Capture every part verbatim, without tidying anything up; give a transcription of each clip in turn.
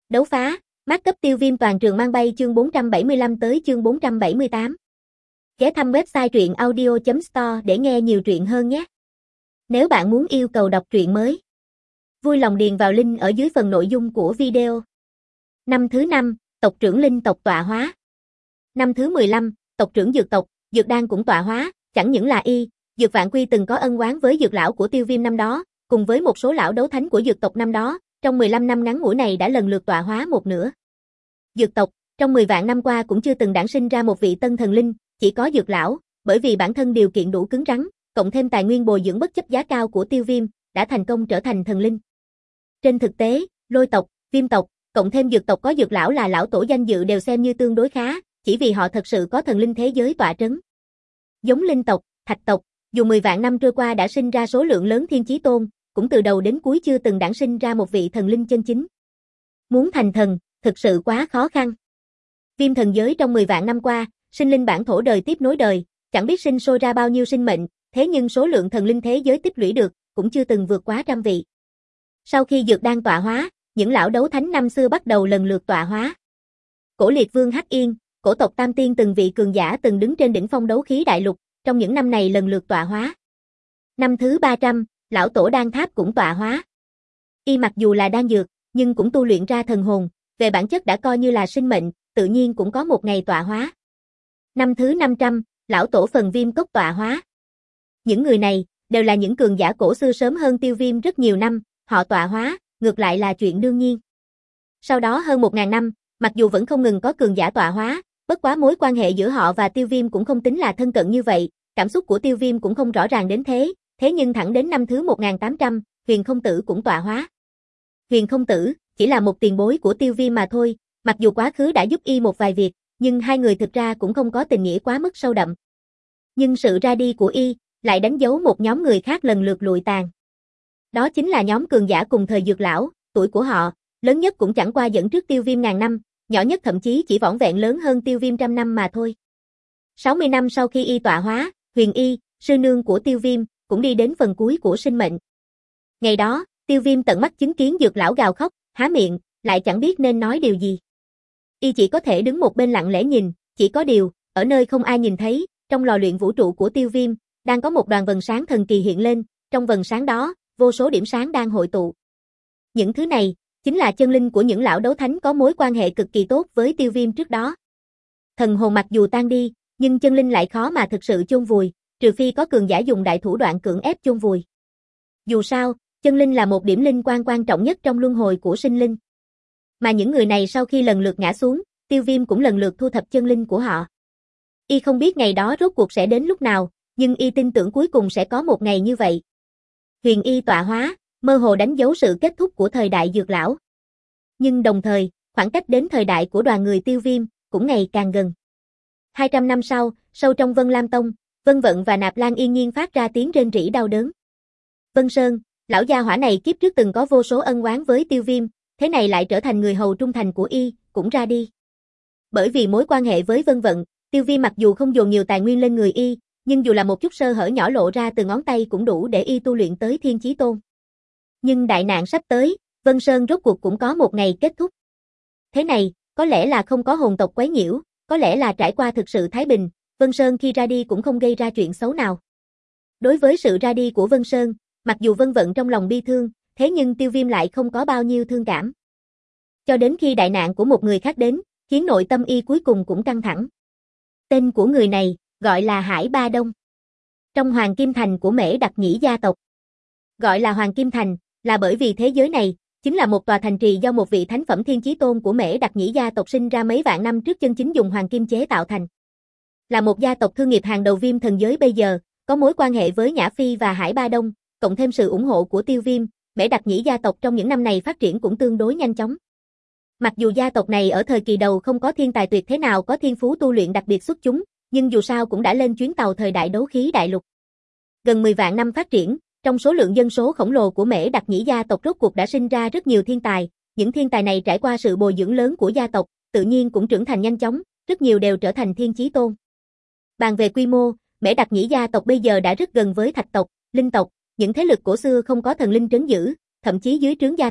Đấu phá, mát cấp tiêu viêm toàn trường mang bay chương bốn trăm bảy mươi lăm tới chương bốn trăm bảy mươi tám. Ghé thăm website truyện audio chấm store để nghe nhiều truyện hơn nhé. Nếu bạn muốn yêu cầu đọc truyện mới, vui lòng điền vào link ở dưới phần nội dung của video. Năm thứ năm, tộc trưởng linh tộc tọa hóa. Năm thứ mười lăm, tộc trưởng dược tộc, Dược Đan cũng tọa hóa, chẳng những là y, Dược Vạn Quy từng có ân oán với dược lão của tiêu viêm năm đó, cùng với một số lão đấu thánh của dược tộc năm đó, trong mười lăm năm ngắn ngủi này đã lần lượt tọa hóa một nửa. Dược tộc, trong mười vạn năm qua cũng chưa từng đản sinh ra một vị tân thần linh, chỉ có dược lão, bởi vì bản thân điều kiện đủ cứng rắn, cộng thêm tài nguyên bồi dưỡng bất chấp giá cao của tiêu viêm, đã thành công trở thành thần linh. Trên thực tế, Lôi tộc, Viêm tộc, cộng thêm dược tộc có dược lão là lão tổ danh dự đều xem như tương đối khá, chỉ vì họ thật sự có thần linh thế giới tọa trấn. Giống linh tộc, thạch tộc, dù mười vạn năm trôi qua đã sinh ra số lượng lớn thiên chí tôn, cũng từ đầu đến cuối chưa từng đản sinh ra một vị thần linh chân chính. Muốn thành thần, thực sự quá khó khăn. Viêm thần giới trong mười vạn năm qua, sinh linh bản thổ đời tiếp nối đời, chẳng biết sinh sôi ra bao nhiêu sinh mệnh, thế nhưng số lượng thần linh thế giới tích lũy được, cũng chưa từng vượt quá trăm vị. Sau khi Dược Đan tọa hóa, những lão đấu thánh năm xưa bắt đầu lần lượt tọa hóa. Cổ Liệt Vương Hắc Yên, cổ tộc Tam Tiên từng vị cường giả từng đứng trên đỉnh phong đấu khí đại lục, trong những năm này lần lượt tọa hóa. Năm thứ ba trăm, lão tổ Đan Tháp cũng tọa hóa. Y mặc dù là đan dược, nhưng cũng tu luyện ra thần hồn, về bản chất đã coi như là sinh mệnh, tự nhiên cũng có một ngày tọa hóa. Năm thứ năm trăm, lão tổ Phần Viêm Cốc tọa hóa. Những người này đều là những cường giả cổ xưa sớm hơn tiêu viêm rất nhiều năm, họ tọa hóa, ngược lại là chuyện đương nhiên. Sau đó hơn một ngàn năm, mặc dù vẫn không ngừng có cường giả tọa hóa, bất quá mối quan hệ giữa họ và tiêu viêm cũng không tính là thân cận như vậy, cảm xúc của tiêu viêm cũng không rõ ràng đến thế, thế nhưng thẳng đến năm thứ một nghìn tám trăm, Huyền Không Tử cũng tọa hóa. Huyền Không Tử chỉ là một tiền bối của tiêu viêm mà thôi, mặc dù quá khứ đã giúp y một vài việc, nhưng hai người thực ra cũng không có tình nghĩa quá mức sâu đậm. Nhưng sự ra đi của y lại đánh dấu một nhóm người khác lần lượt lụi tàn. Đó chính là nhóm cường giả cùng thời dược lão, tuổi của họ, lớn nhất cũng chẳng qua dẫn trước tiêu viêm ngàn năm, nhỏ nhất thậm chí chỉ vỏn vẹn lớn hơn tiêu viêm trăm năm mà thôi. sáu mươi năm sau khi y tọa hóa, Huyền Y, sư nương của tiêu viêm, cũng đi đến phần cuối của sinh mệnh. Ngày đó, tiêu viêm tận mắt chứng kiến dược lão gào khóc, há miệng, lại chẳng biết nên nói điều gì. Y chỉ có thể đứng một bên lặng lẽ nhìn, chỉ có điều, ở nơi không ai nhìn thấy, trong lò luyện vũ trụ của tiêu viêm, đang có một đoàn vầng sáng thần kỳ hiện lên, trong vầng sáng đó, vô số điểm sáng đang hội tụ. Những thứ này, chính là chân linh của những lão đấu thánh có mối quan hệ cực kỳ tốt với tiêu viêm trước đó. Thần hồn mặc dù tan đi, nhưng chân linh lại khó mà thực sự chôn vùi, trừ phi có cường giả dùng đại thủ đoạn cưỡng ép chôn vùi. Dù sao, chân linh là một điểm linh quan quan trọng nhất trong luân hồi của sinh linh. Mà những người này sau khi lần lượt ngã xuống, tiêu viêm cũng lần lượt thu thập chân linh của họ. Y không biết ngày đó rốt cuộc sẽ đến lúc nào, nhưng y tin tưởng cuối cùng sẽ có một ngày như vậy. Huyền Y tọa hóa, mơ hồ đánh dấu sự kết thúc của thời đại dược lão. Nhưng đồng thời, khoảng cách đến thời đại của đoàn người tiêu viêm, cũng ngày càng gần. hai trăm năm sau, sâu trong Vân Lam Tông, Vân Vận và Nạp Lan yên nhiên phát ra tiếng rên rỉ đau đớn. Vân Sơn, lão gia hỏa này kiếp trước từng có vô số ân oán với tiêu viêm, thế này lại trở thành người hầu trung thành của y, cũng ra đi. Bởi vì mối quan hệ với Vân Vận, tiêu viêm mặc dù không dồn nhiều tài nguyên lên người y, nhưng dù là một chút sơ hở nhỏ lộ ra từ ngón tay cũng đủ để y tu luyện tới thiên chí tôn. Nhưng đại nạn sắp tới, Vân Sơn rốt cuộc cũng có một ngày kết thúc. Thế này, có lẽ là không có hồn tộc quấy nhiễu, có lẽ là trải qua thực sự thái bình, Vân Sơn khi ra đi cũng không gây ra chuyện xấu nào. Đối với sự ra đi của Vân Sơn, mặc dù Vân Vận trong lòng bi thương, thế nhưng tiêu viêm lại không có bao nhiêu thương cảm. Cho đến khi đại nạn của một người khác đến, khiến nội tâm y cuối cùng cũng căng thẳng. Tên của người này, gọi là Hải Ba Đông. Trong Hoàng Kim Thành của Mễ Đặc Nhĩ gia tộc. Gọi là Hoàng Kim Thành, là bởi vì thế giới này, chính là một tòa thành trì do một vị thánh phẩm thiên chí tôn của Mễ Đặc Nhĩ gia tộc sinh ra mấy vạn năm trước chân chính dùng hoàng kim chế tạo thành. Là một gia tộc thương nghiệp hàng đầu viêm thần giới bây giờ, có mối quan hệ với Nhã Phi và Hải Ba Đông, cộng thêm sự ủng hộ của tiêu viêm, Mễ Đặc Nhĩ gia tộc trong những năm này phát triển cũng tương đối nhanh chóng. Mặc dù gia tộc này ở thời kỳ đầu không có thiên tài tuyệt thế nào có thiên phú tu luyện đặc biệt xuất chúng, nhưng dù sao cũng đã lên chuyến tàu thời đại đấu khí đại lục. Gần mười vạn năm phát triển, trong số lượng dân số khổng lồ của Mễ Đặc Nhĩ gia tộc rốt cuộc đã sinh ra rất nhiều thiên tài, những thiên tài này trải qua sự bồi dưỡng lớn của gia tộc, tự nhiên cũng trưởng thành nhanh chóng, rất nhiều đều trở thành thiên chí tôn. Bàn về quy mô, Mễ Đặc Nhĩ gia tộc bây giờ đã rất gần với thạch tộc, linh tộc, những thế lực cổ xưa không có thần linh trấn giữ, thậm chí dưới trướng gia tộc,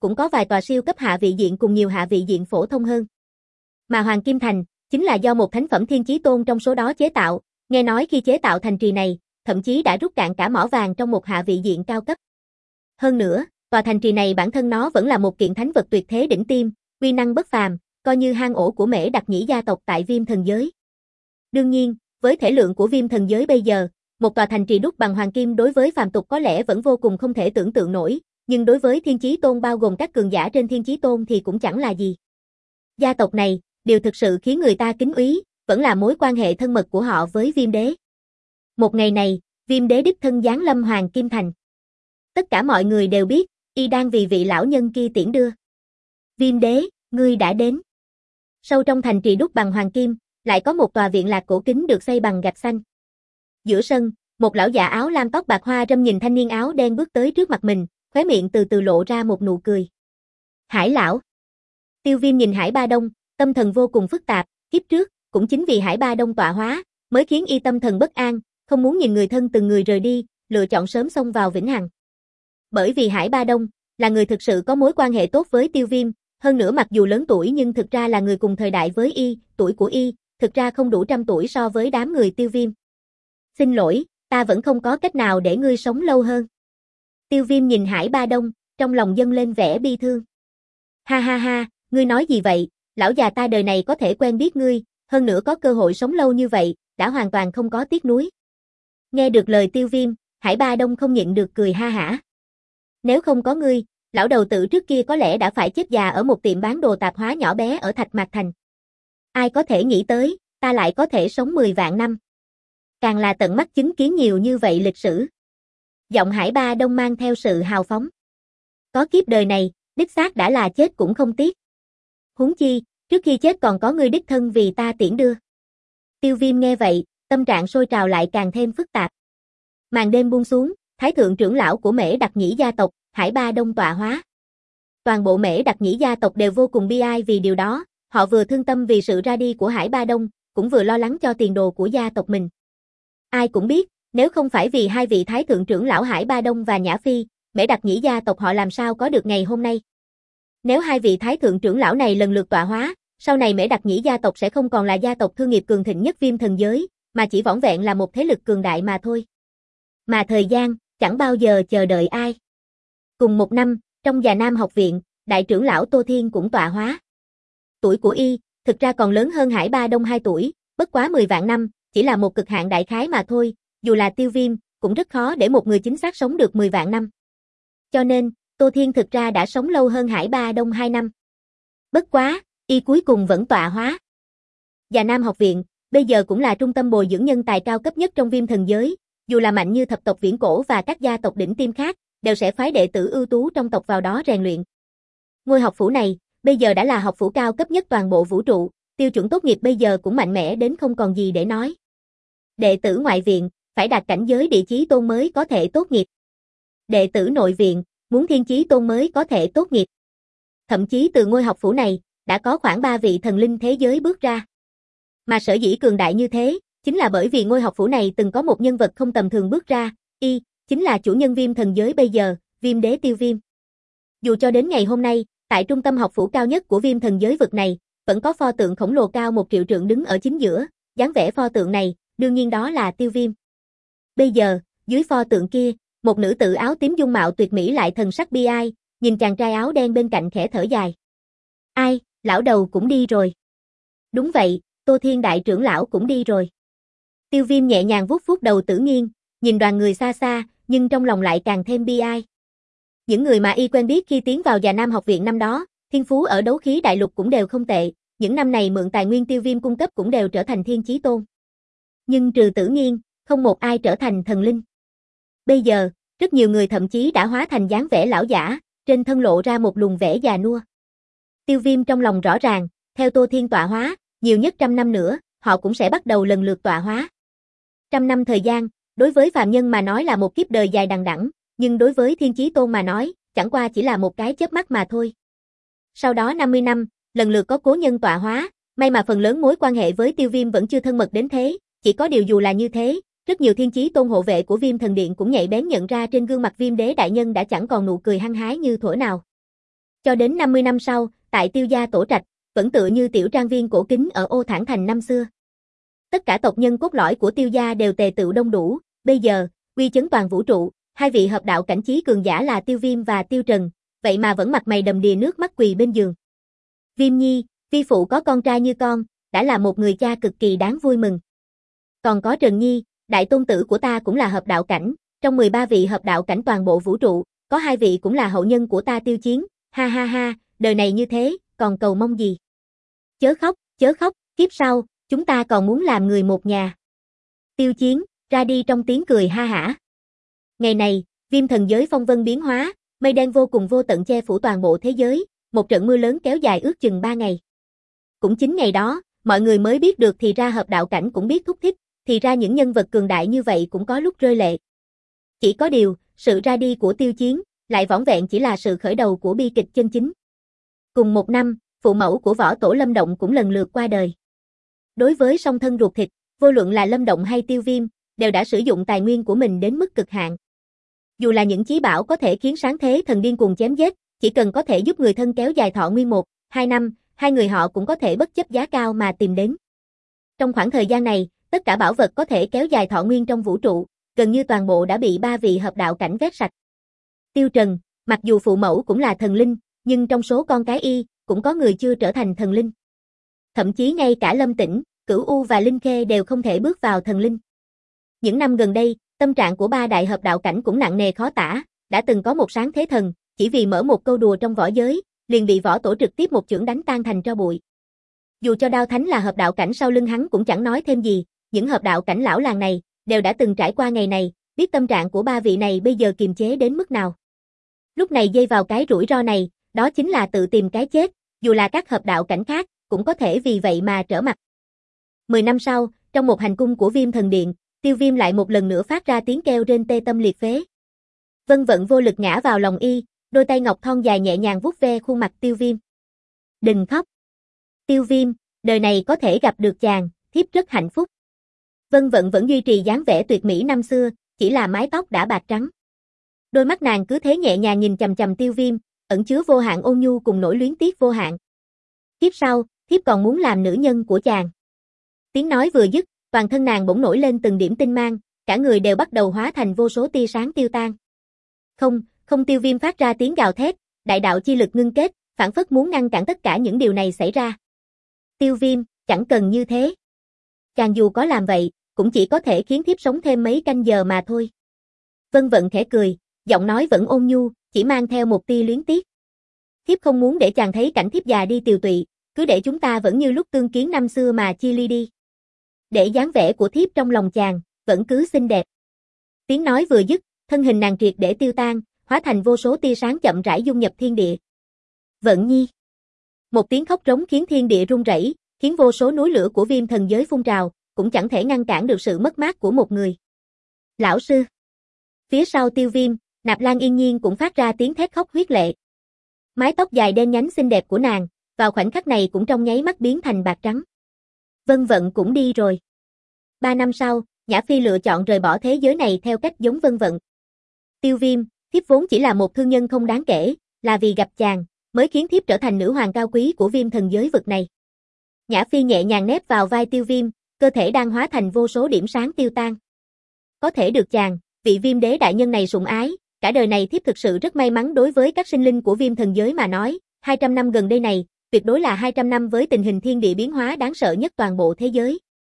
cũng có vài tòa siêu cấp hạ vị diện cùng nhiều hạ vị diện phổ thông hơn. Mà Hoàng Kim Thành, chính là do một thánh phẩm Thiên Chí Tôn trong số đó chế tạo, nghe nói khi chế tạo thành trì này, thậm chí đã rút cạn cả mỏ vàng trong một hạ vị diện cao cấp. Hơn nữa, tòa thành trì này bản thân nó vẫn là một kiện thánh vật tuyệt thế đỉnh tiêm, uy năng bất phàm, coi như hang ổ của Mễ Đặc Nhĩ gia tộc tại Viêm Thần Giới. Đương nhiên, với thể lượng của Viêm Thần Giới bây giờ, một tòa thành trì đúc bằng hoàng kim đối với phàm tục có lẽ vẫn vô cùng không thể tưởng tượng nổi, nhưng đối với Thiên Chí Tôn bao gồm các cường giả trên Thiên Chí Tôn thì cũng chẳng là gì. Gia tộc này, điều thực sự khiến người ta kính úy, vẫn là mối quan hệ thân mật của họ với Viêm Đế. Một ngày này, Viêm Đế đích thân giáng lâm Hoàng Kim Thành. Tất cả mọi người đều biết, y đang vì vị lão nhân kia tiễn đưa. Viêm Đế, ngươi đã đến. Sâu trong thành trì đúc bằng hoàng kim, lại có một tòa viện lạc cổ kính được xây bằng gạch xanh. Giữa sân, một lão già áo lam tóc bạc hoa râm nhìn thanh niên áo đen bước tới trước mặt mình, khóe miệng từ từ lộ ra một nụ cười. Hải lão. Tiêu Viêm nhìn Hải Ba Đông, tâm thần vô cùng phức tạp, kiếp trước, cũng chính vì Hải Ba Đông tọa hóa, mới khiến y tâm thần bất an, không muốn nhìn người thân từng người rời đi, lựa chọn sớm xông vào vĩnh hằng. Bởi vì Hải Ba Đông là người thực sự có mối quan hệ tốt với Tiêu Viêm, hơn nữa mặc dù lớn tuổi nhưng thực ra là người cùng thời đại với y, tuổi của y, thực ra không đủ trăm tuổi so với đám người Tiêu Viêm. Xin lỗi, ta vẫn không có cách nào để ngươi sống lâu hơn. Tiêu Viêm nhìn Hải Ba Đông, trong lòng dâng lên vẻ bi thương. Ha ha ha, ngươi nói gì vậy, lão già ta đời này có thể quen biết ngươi, hơn nữa có cơ hội sống lâu như vậy, đã hoàn toàn không có tiếc nuối. Nghe được lời Tiêu Viêm, Hải Ba Đông không nhịn được cười ha hả. Nếu không có ngươi, lão đầu tử trước kia có lẽ đã phải chết già ở một tiệm bán đồ tạp hóa nhỏ bé ở Thạch Mạc Thành. Ai có thể nghĩ tới, ta lại có thể sống mười vạn năm. Càng là tận mắt chứng kiến nhiều như vậy lịch sử. Giọng Hải Ba Đông mang theo sự hào phóng. Có kiếp đời này, đích xác đã là chết cũng không tiếc. Huống chi, trước khi chết còn có ngươi đích thân vì ta tiễn đưa. Tiêu Viêm nghe vậy, tâm trạng sôi trào lại càng thêm phức tạp. Màn đêm buông xuống, Thái thượng trưởng lão của Mễ Đặc Nhĩ gia tộc, Hải Ba Đông tọa hóa. Toàn bộ Mễ Đặc Nhĩ gia tộc đều vô cùng bi ai vì điều đó, họ vừa thương tâm vì sự ra đi của Hải Ba Đông, cũng vừa lo lắng cho tiền đồ của gia tộc mình. Ai cũng biết, nếu không phải vì hai vị Thái thượng trưởng lão Hải Ba Đông và Nhã Phi, Mễ Đặc Nhĩ gia tộc họ làm sao có được ngày hôm nay. Nếu hai vị Thái thượng trưởng lão này lần lượt tọa hóa, sau này Mễ Đặc Nhĩ gia tộc sẽ không còn là gia tộc thương nghiệp cường thịnh nhất Viêm Thần Giới, mà chỉ vỏn vẹn là một thế lực cường đại mà thôi. Mà thời gian, chẳng bao giờ chờ đợi ai. Cùng một năm, trong Già Nam học viện, đại trưởng lão Tô Thiên cũng tọa hóa. Tuổi của y, thực ra còn lớn hơn Hải Ba Đông hai tuổi, bất quá mười vạn năm, chỉ là một cực hạn đại khái mà thôi, dù là Tiêu Viêm, cũng rất khó để một người chính xác sống được mười vạn năm. Cho nên, Tô Thiên thực ra đã sống lâu hơn Hải Ba Đông hai năm. Bất quá, y cuối cùng vẫn tọa hóa. Già Nam học viện, bây giờ cũng là trung tâm bồi dưỡng nhân tài cao cấp nhất trong Viêm Thần Giới, dù là mạnh như thập tộc Viễn Cổ và các gia tộc đỉnh tiêm khác, đều sẽ phái đệ tử ưu tú trong tộc vào đó rèn luyện. Ngôi học phủ này, bây giờ đã là học phủ cao cấp nhất toàn bộ vũ trụ, tiêu chuẩn tốt nghiệp bây giờ cũng mạnh mẽ đến không còn gì để nói. Đệ tử ngoại viện, phải đạt cảnh giới địa chí tôn mới có thể tốt nghiệp. Đệ tử nội viện, muốn thiên chí tôn mới có thể tốt nghiệp. Thậm chí từ ngôi học phủ này, đã có khoảng ba vị thần linh thế giới bước ra. Mà sở dĩ cường đại như thế, chính là bởi vì ngôi học phủ này từng có một nhân vật không tầm thường bước ra, y, chính là chủ nhân Viêm Thần Giới bây giờ, Viêm Đế Tiêu Viêm. Dù cho đến ngày hôm nay, tại trung tâm học phủ cao nhất của Viêm Thần Giới vực này, vẫn có pho tượng khổng lồ cao một triệu trượng đứng ở chính giữa, dáng vẻ pho tượng này, đương nhiên đó là Tiêu Viêm. Bây giờ, dưới pho tượng kia, một nữ tử áo tím dung mạo tuyệt mỹ lại thần sắc bi ai, nhìn chàng trai áo đen bên cạnh khẽ thở dài. Ai, lão đầu cũng đi rồi. Đúng vậy, Tô Thiên đại trưởng lão cũng đi rồi. Tiêu Viêm nhẹ nhàng vuốt vuốt đầu Tử Nghiên, nhìn đoàn người xa xa, nhưng trong lòng lại càng thêm bi ai. Những người mà y quen biết khi tiến vào Già Nam học viện năm đó, thiên phú ở đấu khí đại lục cũng đều không tệ, những năm này mượn tài nguyên Tiêu Viêm cung cấp cũng đều trở thành thiên chí tôn. Nhưng trừ Tử Nghiên, không một ai trở thành thần linh. Bây giờ, rất nhiều người thậm chí đã hóa thành dáng vẻ lão giả, trên thân lộ ra một luồng vẻ già nua. Tiêu Viêm trong lòng rõ ràng, theo Tô Thiên tọa hóa, nhiều nhất trăm năm nữa, họ cũng sẽ bắt đầu lần lượt tọa hóa. Trăm năm thời gian, đối với phàm nhân mà nói là một kiếp đời dài đằng đẵng, nhưng đối với thiên chí tôn mà nói, chẳng qua chỉ là một cái chớp mắt mà thôi. Sau đó năm mươi năm, lần lượt có cố nhân tọa hóa, may mà phần lớn mối quan hệ với Tiêu Viêm vẫn chưa thân mật đến thế, chỉ có điều dù là như thế, rất nhiều thiên chí tôn hộ vệ của Viêm Thần Điện cũng nhạy bén nhận ra trên gương mặt Viêm Đế đại nhân đã chẳng còn nụ cười hăng hái như thuở nào. Cho đến năm mươi năm sau, tại Tiêu gia tổ trạch, vẫn tựa như tiểu trang viên cổ kính ở Ô Thản Thành năm xưa. Tất cả tộc nhân cốt lõi của Tiêu gia đều tề tựu đông đủ, bây giờ, uy chấn toàn vũ trụ, hai vị hợp đạo cảnh chí cường giả là Tiêu Viêm và Tiêu Trần, vậy mà vẫn mặt mày đầm đìa nước mắt quỳ bên giường. Viêm nhi, vi phụ có con trai như con, đã là một người cha cực kỳ đáng vui mừng. Còn có Trần Nhi, đại tôn tử của ta cũng là hợp đạo cảnh, trong mười ba vị hợp đạo cảnh toàn bộ vũ trụ, có hai vị cũng là hậu nhân của ta Tiêu Chiến, ha ha ha, đời này như thế, còn cầu mong gì? Chớ khóc, chớ khóc, kiếp sau, chúng ta còn muốn làm người một nhà. Tiêu Chiến, ra đi trong tiếng cười ha hả. Ngày này, viêm thần giới phong vân biến hóa, mây đen vô cùng vô tận che phủ toàn bộ thế giới, một trận mưa lớn kéo dài ước chừng ba ngày. Cũng chính ngày đó, mọi người mới biết được thì ra hợp đạo cảnh cũng biết thúc thích, thì ra những nhân vật cường đại như vậy cũng có lúc rơi lệ. Chỉ có điều, sự ra đi của Tiêu Chiến, lại vỏn vẹn chỉ là sự khởi đầu của bi kịch chân chính. Cùng một năm, phụ mẫu của võ tổ Lâm Động cũng lần lượt qua đời. Đối với song thân ruột thịt, vô luận là Lâm Động hay Tiêu Viêm, đều đã sử dụng tài nguyên của mình đến mức cực hạn. Dù là những chí bảo có thể khiến sáng thế thần điên cuồng chém giết, chỉ cần có thể giúp người thân kéo dài thọ nguyên một, hai năm, hai người họ cũng có thể bất chấp giá cao mà tìm đến. Trong khoảng thời gian này, tất cả bảo vật có thể kéo dài thọ nguyên trong vũ trụ, gần như toàn bộ đã bị ba vị hợp đạo cảnh vét sạch. Tiêu Trần, mặc dù phụ mẫu cũng là thần linh, nhưng trong số con cái y, cũng có người chưa trở thành thần linh. Thậm chí ngay cả Lâm Tĩnh, Cửu U và Linh Khê đều không thể bước vào thần linh. Những năm gần đây, tâm trạng của ba đại hợp đạo cảnh cũng nặng nề khó tả, đã từng có một sáng thế thần, chỉ vì mở một câu đùa trong võ giới, liền bị võ tổ trực tiếp một chưởng đánh tan thành tro bụi. Dù cho Đao Thánh là hợp đạo cảnh sau lưng hắn cũng chẳng nói thêm gì, những hợp đạo cảnh lão làng này, đều đã từng trải qua ngày này, biết tâm trạng của ba vị này bây giờ kiềm chế đến mức nào. Lúc này dây vào cái rủi ro này, đó chính là tự tìm cái chết, dù là các hợp đạo cảnh khác, cũng có thể vì vậy mà trở mặt. Mười năm sau, trong một hành cung của Viêm Thần Điện, Tiêu Viêm lại một lần nữa phát ra tiếng kêu rên tê tâm liệt phế. Vân Vận vô lực ngã vào lòng y, đôi tay ngọc thon dài nhẹ nhàng vuốt ve khuôn mặt Tiêu Viêm. Đừng khóc. Tiêu Viêm, đời này có thể gặp được chàng, thiếp rất hạnh phúc. Vân Vận vẫn duy trì dáng vẻ tuyệt mỹ năm xưa, chỉ là mái tóc đã bạc trắng. Đôi mắt nàng cứ thế nhẹ nhàng nhìn chằm chằm Tiêu Viêm, ẩn chứa vô hạn ôn nhu cùng nỗi luyến tiếc vô hạn. Tiếp sau, thiếp còn muốn làm nữ nhân của chàng. Tiếng nói vừa dứt, toàn thân nàng bỗng nổi lên từng điểm tinh mang, cả người đều bắt đầu hóa thành vô số tia sáng tiêu tan. Không, không Tiêu Viêm phát ra tiếng gào thét, đại đạo chi lực ngưng kết, phản phất muốn ngăn cản tất cả những điều này xảy ra. Tiêu Viêm, chẳng cần như thế. Chàng dù có làm vậy, cũng chỉ có thể khiến thiếp sống thêm mấy canh giờ mà thôi. Vân Vận khẽ cười, giọng nói vẫn ôn nhu, chỉ mang theo một tia luyến tiếc. Thiếp không muốn để chàng thấy cảnh thiếp già đi tiều tụy, cứ để chúng ta vẫn như lúc tương kiến năm xưa mà chia ly đi. Để dáng vẻ của thiếp trong lòng chàng, vẫn cứ xinh đẹp. Tiếng nói vừa dứt, thân hình nàng triệt để tiêu tan, hóa thành vô số tia sáng chậm rãi dung nhập thiên địa. Vận Nhi. Một tiếng khóc trống khiến thiên địa rung rẩy, khiến vô số núi lửa của Viêm Thần giới phun trào, cũng chẳng thể ngăn cản được sự mất mát của một người. Lão sư. Phía sau Tiêu Viêm, Nạp Lan Yên Nhiên cũng phát ra tiếng thét khóc huyết lệ. Mái tóc dài đen nhánh xinh đẹp của nàng, vào khoảnh khắc này cũng trong nháy mắt biến thành bạc trắng. Vân Vận cũng đi rồi. Ba năm sau, Nhã Phi lựa chọn rời bỏ thế giới này theo cách giống Vân Vận. Tiêu Viêm, thiếp vốn chỉ là một thương nhân không đáng kể, là vì gặp chàng, mới khiến thiếp trở thành nữ hoàng cao quý của Viêm Thần giới vực này. Nhã Phi nhẹ nhàng nép vào vai Tiêu Viêm, cơ thể đang hóa thành vô số điểm sáng tiêu tan. Có thể được chàng, vị Viêm đế đại nhân này sủng ái, cả đời này thiếp thực sự rất may mắn. Đối với các sinh linh của Viêm Thần giới mà nói, hai trăm năm gần đây này, tuyệt đối là hai trăm năm với tình hình thiên địa biến hóa đáng sợ nhất toàn bộ thế giới.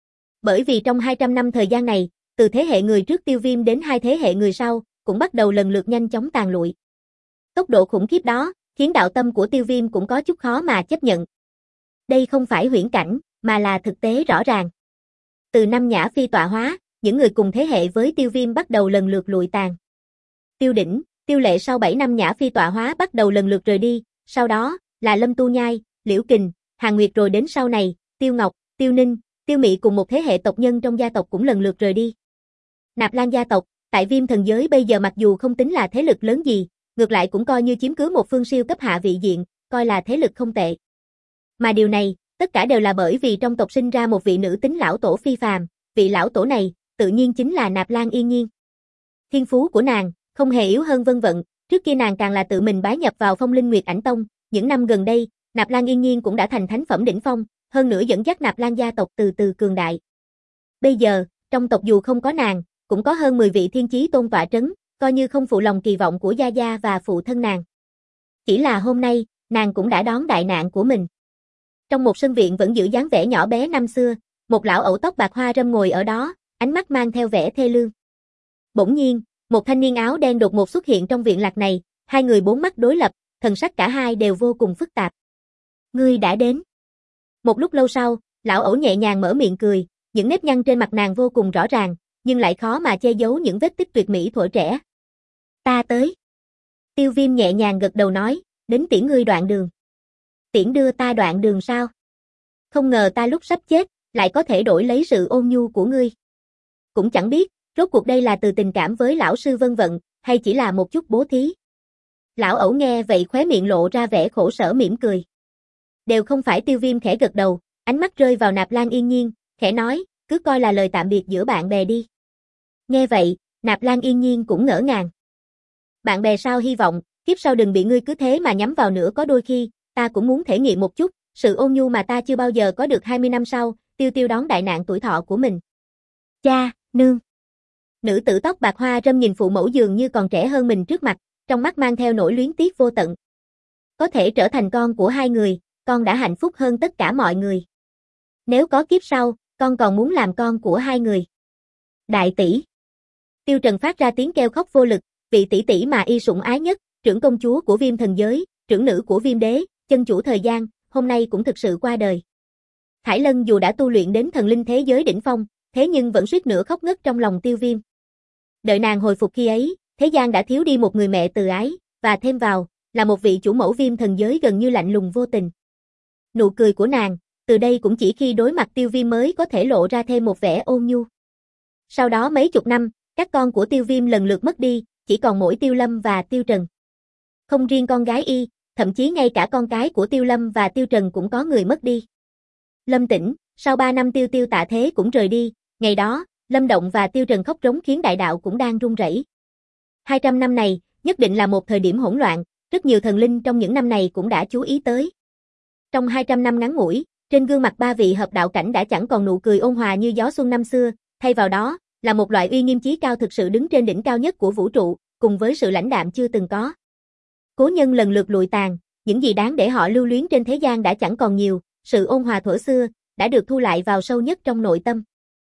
Bởi vì trong hai trăm năm thời gian này, từ thế hệ người trước Tiêu Viêm đến hai thế hệ người sau, cũng bắt đầu lần lượt nhanh chóng tàn lụi. Tốc độ khủng khiếp đó, khiến đạo tâm của Tiêu Viêm cũng có chút khó mà chấp nhận. Đây không phải huyễn cảnh, mà là thực tế rõ ràng. Từ năm Nhã Phi tọa hóa, những người cùng thế hệ với Tiêu Viêm bắt đầu lần lượt lụi tàn. Tiêu Đỉnh, Tiêu Lệ sau bảy năm Nhã Phi tọa hóa bắt đầu lần lượt rời đi, sau đó là Lâm Tu Nhai, Liễu Kình, Hàn Nguyệt, rồi đến sau này, Tiêu Ngọc, Tiêu Ninh, Tiêu Mị cùng một thế hệ tộc nhân trong gia tộc cũng lần lượt rời đi. Nạp Lan gia tộc, tại Viêm Thần giới bây giờ mặc dù không tính là thế lực lớn gì, ngược lại cũng coi như chiếm cứ một phương siêu cấp hạ vị diện, coi là thế lực không tệ. Mà điều này, tất cả đều là bởi vì trong tộc sinh ra một vị nữ tính lão tổ phi phàm, vị lão tổ này, tự nhiên chính là Nạp Lan Yên Nhiên. Thiên phú của nàng, không hề yếu hơn Vân Vận, Trước kia nàng càng là tự mình bái nhập vào Phong Linh Nguyệt Ảnh Tông, những năm gần đây, Nạp Lan Yên Nhiên cũng đã thành thánh phẩm đỉnh phong, hơn nữa dẫn dắt Nạp Lan gia tộc từ từ cường đại. Bây giờ, trong tộc dù không có nàng, cũng có hơn mười vị thiên chí tôn tọa trấn, coi như không phụ lòng kỳ vọng của gia gia và phụ thân nàng. Chỉ là hôm nay, nàng cũng đã đón đại nạn của mình. Trong một sân viện vẫn giữ dáng vẻ nhỏ bé năm xưa, một lão ẩu tóc bạc hoa râm ngồi ở đó, ánh mắt mang theo vẻ thê lương. Bỗng nhiên, một thanh niên áo đen đột ngột xuất hiện trong viện lạc này, hai người bốn mắt đối lập, thần sắc cả hai đều vô cùng phức tạp. Ngươi đã đến. Một lúc lâu sau, lão ẩu nhẹ nhàng mở miệng cười, những nếp nhăn trên mặt nàng vô cùng rõ ràng, nhưng lại khó mà che giấu những vết tích tuyệt mỹ thuở trẻ. Ta tới. Tiêu Viêm nhẹ nhàng gật đầu nói, đến tiễn ngươi đoạn đường. Tiễn đưa ta đoạn đường sao? Không ngờ ta lúc sắp chết, lại có thể đổi lấy sự ôn nhu của ngươi. Cũng chẳng biết, rốt cuộc đây là từ tình cảm với lão sư vân vận, hay chỉ là một chút bố thí. Lão ẩu nghe vậy khóe miệng lộ ra vẻ khổ sở mỉm cười. Đều không phải. Tiêu Viêm khẽ gật đầu, ánh mắt rơi vào Nạp Lan Yên Nhiên, khẽ nói, cứ coi là lời tạm biệt giữa bạn bè đi. Nghe vậy, Nạp Lan Yên Nhiên cũng ngỡ ngàng. Bạn bè sao? Hy vọng, kiếp sau đừng bị ngươi cứ thế mà nhắm vào nữa, có đôi khi, ta cũng muốn thể nghiệm một chút, sự ôn nhu mà ta chưa bao giờ có được. Hai mươi năm sau, Tiêu Tiêu đón đại nạn tuổi thọ của mình. Cha, nương. Nữ tử tóc bạc hoa râm nhìn phụ mẫu dường như còn trẻ hơn mình trước mặt, trong mắt mang theo nỗi luyến tiếc vô tận. Có thể trở thành con của hai người, con đã hạnh phúc hơn tất cả mọi người. Nếu có kiếp sau, con còn muốn làm con của hai người. Đại tỷ. Tiêu Trần phát ra tiếng kêu khóc vô lực, vị tỷ tỷ mà y sủng ái nhất, trưởng công chúa của Viêm thần giới, trưởng nữ của Viêm đế, chân chủ thời gian, hôm nay cũng thực sự qua đời. Thải Lân dù đã tu luyện đến thần linh thế giới đỉnh phong, thế nhưng vẫn suýt nữa khóc ngất trong lòng Tiêu Viêm. Đợi nàng hồi phục khi ấy, thế gian đã thiếu đi một người mẹ từ ái, và thêm vào, là một vị chủ mẫu Viêm thần giới gần như lạnh lùng vô tình. Nụ cười của nàng, từ đây cũng chỉ khi đối mặt Tiêu Viêm mới có thể lộ ra thêm một vẻ ôn nhu. Sau đó mấy chục năm, các con của Tiêu Viêm lần lượt mất đi, chỉ còn mỗi Tiêu Lâm và Tiêu Trần. Không riêng con gái y, thậm chí ngay cả con cái của Tiêu Lâm và Tiêu Trần cũng có người mất đi. Lâm Tĩnh, sau ba năm Tiêu Tiêu tạ thế cũng rời đi, ngày đó, Lâm Động và Tiêu Trần khóc rống khiến đại đạo cũng đang run rẩy. hai trăm năm này, nhất định là một thời điểm hỗn loạn, rất nhiều thần linh trong những năm này cũng đã chú ý tới. Trong hai trăm năm ngắn ngủi, trên gương mặt ba vị hợp đạo cảnh đã chẳng còn nụ cười ôn hòa như gió xuân năm xưa, thay vào đó, là một loại uy nghiêm chí cao thực sự đứng trên đỉnh cao nhất của vũ trụ, cùng với sự lãnh đạm chưa từng có. Cố nhân lần lượt lụi tàn, những gì đáng để họ lưu luyến trên thế gian đã chẳng còn nhiều, sự ôn hòa thuở xưa, đã được thu lại vào sâu nhất trong nội tâm.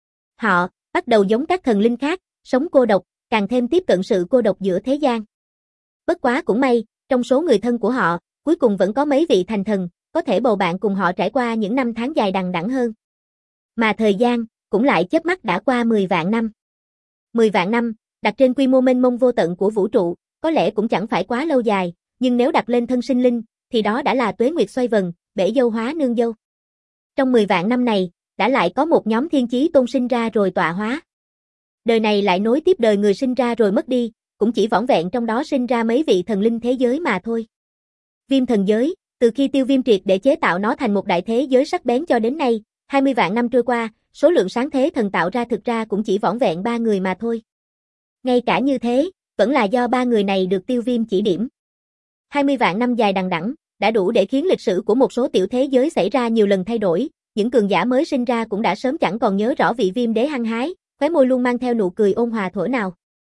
Họ, bắt đầu giống các thần linh khác, sống cô độc, càng thêm tiếp cận sự cô độc giữa thế gian. Bất quá cũng may, trong số người thân của họ, cuối cùng vẫn có mấy vị thành thần, có thể bầu bạn cùng họ trải qua những năm tháng dài đằng đẵng hơn. Mà thời gian, cũng lại chớp mắt đã qua mười vạn năm. mười vạn năm, đặt trên quy mô mênh mông vô tận của vũ trụ, có lẽ cũng chẳng phải quá lâu dài, nhưng nếu đặt lên thân sinh linh, thì đó đã là tuế nguyệt xoay vần, bể dâu hóa nương dâu. Trong mười vạn năm này, đã lại có một nhóm thiên chí tôn sinh ra rồi tọa hóa. Đời này lại nối tiếp đời người sinh ra rồi mất đi, cũng chỉ vỏn vẹn trong đó sinh ra mấy vị thần linh thế giới mà thôi. Viêm thần giới, từ khi Tiêu Viêm triệt để chế tạo nó thành một đại thế giới sắc bén cho đến nay, hai mươi vạn năm trôi qua, số lượng sáng thế thần tạo ra thực ra cũng chỉ vỏn vẹn ba người mà thôi. Ngay cả như thế, vẫn là do ba người này được Tiêu Viêm chỉ điểm. hai mươi vạn năm dài đằng đẵng, đã đủ để khiến lịch sử của một số tiểu thế giới xảy ra nhiều lần thay đổi, những cường giả mới sinh ra cũng đã sớm chẳng còn nhớ rõ vị Viêm đế hăng hái, khóe môi luôn mang theo nụ cười ôn hòa thuở nào.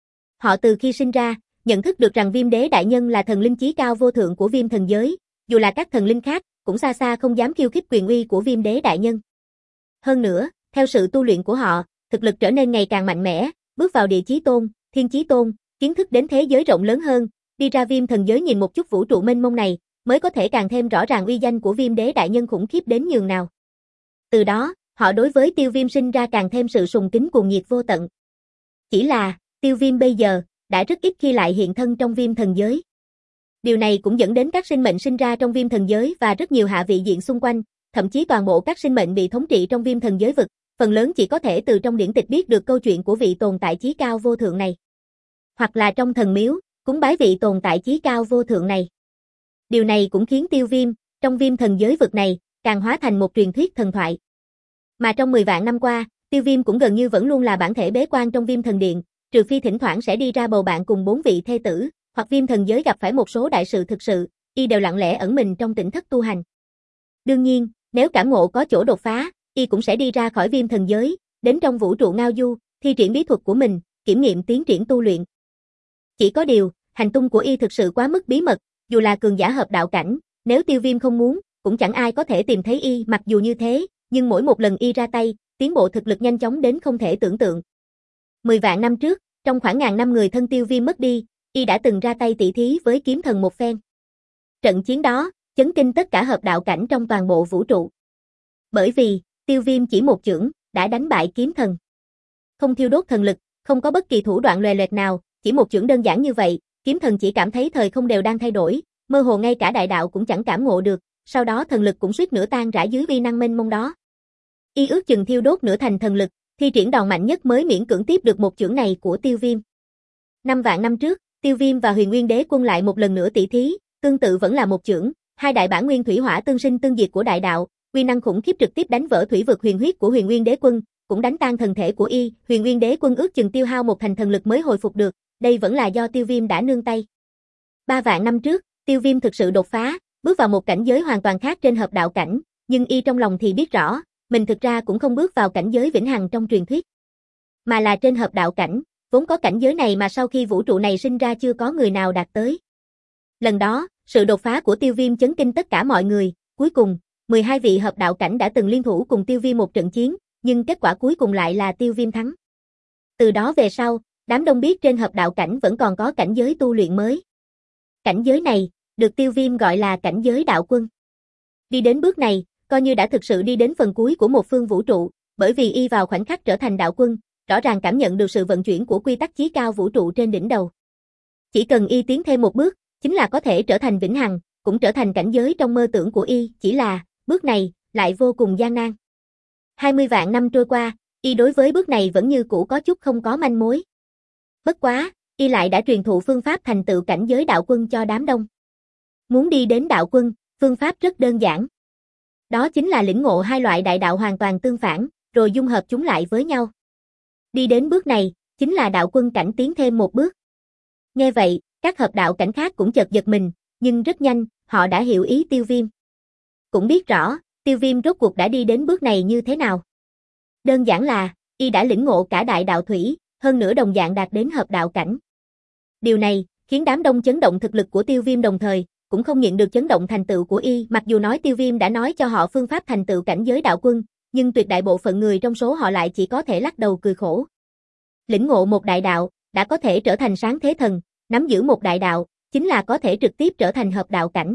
Họ từ khi sinh ra, nhận thức được rằng Viêm đế đại nhân là thần linh chí cao vô thượng của Viêm thần giới, dù là các thần linh khác, cũng xa xa không dám khiêu khích quyền uy của Viêm đế đại nhân. Hơn nữa, theo sự tu luyện của họ, thực lực trở nên ngày càng mạnh mẽ, bước vào địa chí tôn, thiên chí tôn, kiến thức đến thế giới rộng lớn hơn, đi ra Viêm thần giới nhìn một chút vũ trụ mênh mông này, mới có thể càng thêm rõ ràng uy danh của Viêm đế đại nhân khủng khiếp đến nhường nào. Từ đó, họ đối với Tiêu Viêm sinh ra càng thêm sự sùng kính cuồng nhiệt vô tận. Chỉ là, Tiêu Viêm bây giờ, đã rất ít khi lại hiện thân trong Viêm thần giới. Điều này cũng dẫn đến các sinh mệnh sinh ra trong Viêm thần giới và rất nhiều hạ vị diện xung quanh, thậm chí toàn bộ các sinh mệnh bị thống trị trong Viêm thần giới vực, phần lớn chỉ có thể từ trong điển tịch biết được câu chuyện của vị tồn tại chí cao vô thượng này. Hoặc là trong thần miếu, cúng bái vị tồn tại chí cao vô thượng này. Điều này cũng khiến Tiêu Viêm, trong Viêm thần giới vực này, càng hóa thành một truyền thuyết thần thoại. Mà trong mười vạn năm qua, Tiêu Viêm cũng gần như vẫn luôn là bản thể bế quan trong Viêm thần điện, trừ phi thỉnh thoảng sẽ đi ra bầu bạn cùng bốn vị thê tử, hoặc viêm thần giới gặp phải một số đại sự thực sự, y đều lặng lẽ ẩn mình trong tỉnh thất tu hành. Đương nhiên, nếu cảm ngộ có chỗ đột phá, y cũng sẽ đi ra khỏi viêm thần giới, đến trong vũ trụ ngao du, thi triển bí thuật của mình, kiểm nghiệm tiến triển tu luyện. Chỉ có điều, hành tung của y thực sự quá mức bí mật, dù là cường giả hợp đạo cảnh, nếu Tiêu Viêm không muốn, cũng chẳng ai có thể tìm thấy y. Mặc dù như thế, nhưng mỗi một lần y ra tay, tiến bộ thực lực nhanh chóng đến không thể tưởng tượng. Mười vạn năm trước, trong khoảng ngàn năm người thân Tiêu Viêm mất đi, y đã từng ra tay tỷ thí với kiếm thần một phen. Trận chiến đó, chấn kinh tất cả hợp đạo cảnh trong toàn bộ vũ trụ. Bởi vì, Tiêu Viêm chỉ một chưởng, đã đánh bại kiếm thần. Không thiêu đốt thần lực, không có bất kỳ thủ đoạn lòe loẹt nào, chỉ một chưởng đơn giản như vậy, kiếm thần chỉ cảm thấy thời không đều đang thay đổi, mơ hồ ngay cả đại đạo cũng chẳng cảm ngộ được, sau đó thần lực cũng suýt nữa tan rã dưới uy năng mênh mông đó. Y ước chừng thiêu đốt nửa thành thần lực, thi triển đòn mạnh nhất mới miễn cưỡng tiếp được một chưởng này của Tiêu Viêm. Năm vạn năm trước, Tiêu Viêm và Huyền Nguyên Đế Quân lại một lần nữa tỷ thí, tương tự vẫn là một chưởng, hai đại bản nguyên thủy hỏa tương sinh tương diệt của đại đạo, uy năng khủng khiếp trực tiếp đánh vỡ thủy vực huyền huyết của Huyền Nguyên Đế Quân, cũng đánh tan thần thể của y. Huyền Nguyên Đế Quân ước chừng tiêu hao một thành thần lực mới hồi phục được, đây vẫn là do Tiêu Viêm đã nương tay. Ba vạn năm trước, Tiêu Viêm thực sự đột phá, bước vào một cảnh giới hoàn toàn khác trên hợp đạo cảnh, nhưng y trong lòng thì biết rõ, mình thực ra cũng không bước vào cảnh giới vĩnh hằng trong truyền thuyết, mà là trên hợp đạo cảnh, vốn có cảnh giới này mà sau khi vũ trụ này sinh ra chưa có người nào đạt tới. Lần đó, sự đột phá của Tiêu Viêm chấn kinh tất cả mọi người, cuối cùng, mười hai vị hợp đạo cảnh đã từng liên thủ cùng Tiêu Viêm một trận chiến, nhưng kết quả cuối cùng lại là Tiêu Viêm thắng. Từ đó về sau, đám đông biết trên hợp đạo cảnh vẫn còn có cảnh giới tu luyện mới. Cảnh giới này, được Tiêu Viêm gọi là cảnh giới đạo quân. Đi đến bước này, coi như đã thực sự đi đến phần cuối của một phương vũ trụ, bởi vì y vào khoảnh khắc trở thành đạo quân, rõ ràng cảm nhận được sự vận chuyển của quy tắc chí cao vũ trụ trên đỉnh đầu. Chỉ cần y tiến thêm một bước, chính là có thể trở thành vĩnh hằng, cũng trở thành cảnh giới trong mơ tưởng của y, chỉ là, bước này, lại vô cùng gian nan. hai mươi vạn năm trôi qua, y đối với bước này vẫn như cũ có chút không có manh mối. Bất quá, y lại đã truyền thụ phương pháp thành tựu cảnh giới đạo quân cho đám đông. Muốn đi đến đạo quân, phương pháp rất đơn giản. Đó chính là lĩnh ngộ hai loại đại đạo hoàn toàn tương phản, rồi dung hợp chúng lại với nhau. Đi đến bước này, chính là đạo quân cảnh tiến thêm một bước. Nghe vậy, các hợp đạo cảnh khác cũng chợt giật mình, nhưng rất nhanh, họ đã hiểu ý Tiêu Viêm. Cũng biết rõ, Tiêu Viêm rốt cuộc đã đi đến bước này như thế nào. Đơn giản là, y đã lĩnh ngộ cả đại đạo thủy, hơn nữa đồng dạng đạt đến hợp đạo cảnh. Điều này, khiến đám đông chấn động thực lực của Tiêu Viêm đồng thời, cũng không nhịn được chấn động thành tựu của y. Mặc dù nói Tiêu Viêm đã nói cho họ phương pháp thành tựu cảnh giới đạo quân, nhưng tuyệt đại bộ phận người trong số họ lại chỉ có thể lắc đầu cười khổ. Lĩnh ngộ một đại đạo, đã có thể trở thành sáng thế thần, nắm giữ một đại đạo, chính là có thể trực tiếp trở thành hợp đạo cảnh.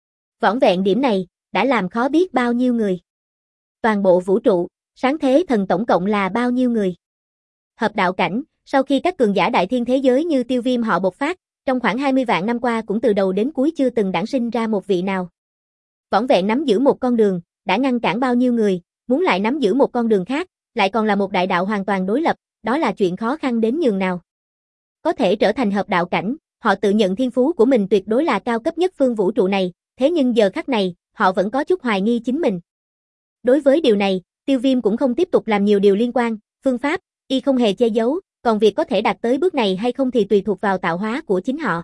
Vỏn vẹn điểm này, đã làm khó biết bao nhiêu người. Toàn bộ vũ trụ, sáng thế thần tổng cộng là bao nhiêu người? Hợp đạo cảnh, sau khi các cường giả đại thiên thế giới như Tiêu Viêm họ bộc phát, trong khoảng hai mươi vạn năm qua cũng từ đầu đến cuối chưa từng đản sinh ra một vị nào. Vỏn vẹn nắm giữ một con đường, đã ngăn cản bao nhiêu người, muốn lại nắm giữ một con đường khác, lại còn là một đại đạo hoàn toàn đối lập, đó là chuyện khó khăn đến nhường nào. Có thể trở thành hợp đạo cảnh, họ tự nhận thiên phú của mình tuyệt đối là cao cấp nhất phương vũ trụ này, thế nhưng giờ khắc này, họ vẫn có chút hoài nghi chính mình. Đối với điều này, Tiêu Viêm cũng không tiếp tục làm nhiều điều liên quan, phương pháp, y không hề che giấu, còn việc có thể đạt tới bước này hay không thì tùy thuộc vào tạo hóa của chính họ.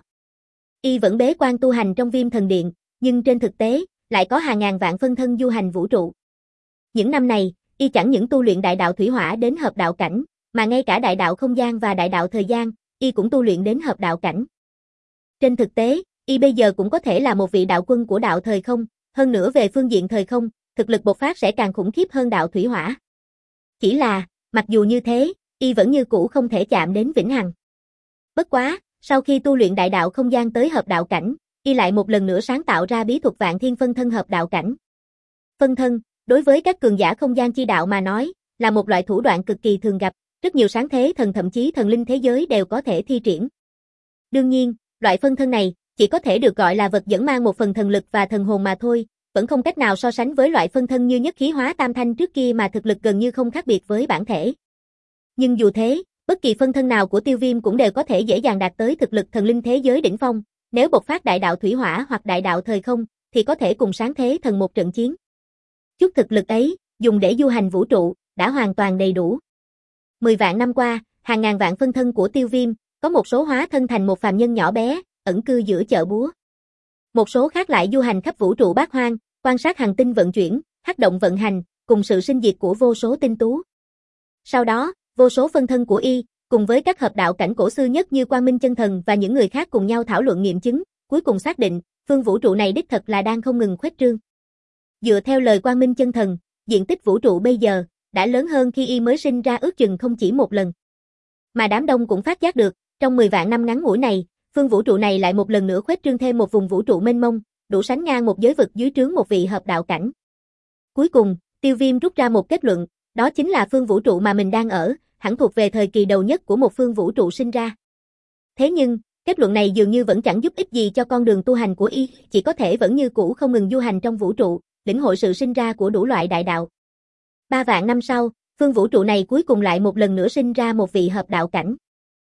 Y vẫn bế quan tu hành trong Viêm Thần Điện, nhưng trên thực tế, lại có hàng ngàn vạn phân thân du hành vũ trụ. Những năm này, y chẳng những tu luyện đại đạo thủy hỏa đến hợp đạo cảnh, mà ngay cả đại đạo không gian và đại đạo thời gian, y cũng tu luyện đến hợp đạo cảnh. Trên thực tế, y bây giờ cũng có thể là một vị đạo quân của đạo thời không, hơn nữa về phương diện thời không, thực lực bộc phát sẽ càng khủng khiếp hơn đạo thủy hỏa. Chỉ là, mặc dù như thế, y vẫn như cũ không thể chạm đến vĩnh hằng. Bất quá, sau khi tu luyện đại đạo không gian tới hợp đạo cảnh, y lại một lần nữa sáng tạo ra bí thuật vạn thiên phân thân hợp đạo cảnh. Phân thân, đối với các cường giả không gian chi đạo mà nói, là một loại thủ đoạn cực kỳ thường gặp, rất nhiều sáng thế thần thậm chí thần linh thế giới đều có thể thi triển. Đương nhiên, loại phân thân này, chỉ có thể được gọi là vật dẫn mang một phần thần lực và thần hồn mà thôi, vẫn không cách nào so sánh với loại phân thân như nhất khí hóa tam thanh trước kia mà thực lực gần như không khác biệt với bản thể. Nhưng dù thế, bất kỳ phân thân nào của Tiêu Viêm cũng đều có thể dễ dàng đạt tới thực lực thần linh thế giới đỉnh phong, nếu bộc phát đại đạo thủy hỏa hoặc đại đạo thời không, thì có thể cùng sáng thế thần một trận chiến. Chút thực lực ấy, dùng để du hành vũ trụ, đã hoàn toàn đầy đủ. Mười vạn năm qua, hàng ngàn vạn phân thân của Tiêu Viêm, có một số hóa thân thành một phàm nhân nhỏ bé, ẩn cư giữa chợ búa. Một số khác lại du hành khắp vũ trụ bát hoang, quan sát hành tinh vận chuyển, hắc động vận hành, cùng sự sinh diệt của vô số tinh tú. Sau đó, vô số phân thân của y, cùng với các hợp đạo cảnh cổ xưa nhất như Quang Minh Chân Thần và những người khác cùng nhau thảo luận nghiệm chứng, cuối cùng xác định, phương vũ trụ này đích thật là đang không ngừng khuếch trương. Dựa theo lời Quang Minh Chân Thần, diện tích vũ trụ bây giờ đã lớn hơn khi y mới sinh ra ước chừng không chỉ một lần. Mà đám đông cũng phát giác được, trong mười vạn năm ngắn ngủi này, phương vũ trụ này lại một lần nữa khuếch trương thêm một vùng vũ trụ mênh mông, đủ sánh ngang một giới vực dưới trướng một vị hợp đạo cảnh. Cuối cùng, Tiêu Viêm rút ra một kết luận, đó chính là phương vũ trụ mà mình đang ở, hẳn thuộc về thời kỳ đầu nhất của một phương vũ trụ sinh ra. Thế nhưng, kết luận này dường như vẫn chẳng giúp ích gì cho con đường tu hành của y, chỉ có thể vẫn như cũ không ngừng du hành trong vũ trụ, lĩnh hội sự sinh ra của đủ loại đại đạo. Ba vạn năm sau, phương vũ trụ này cuối cùng lại một lần nữa sinh ra một vị hợp đạo cảnh.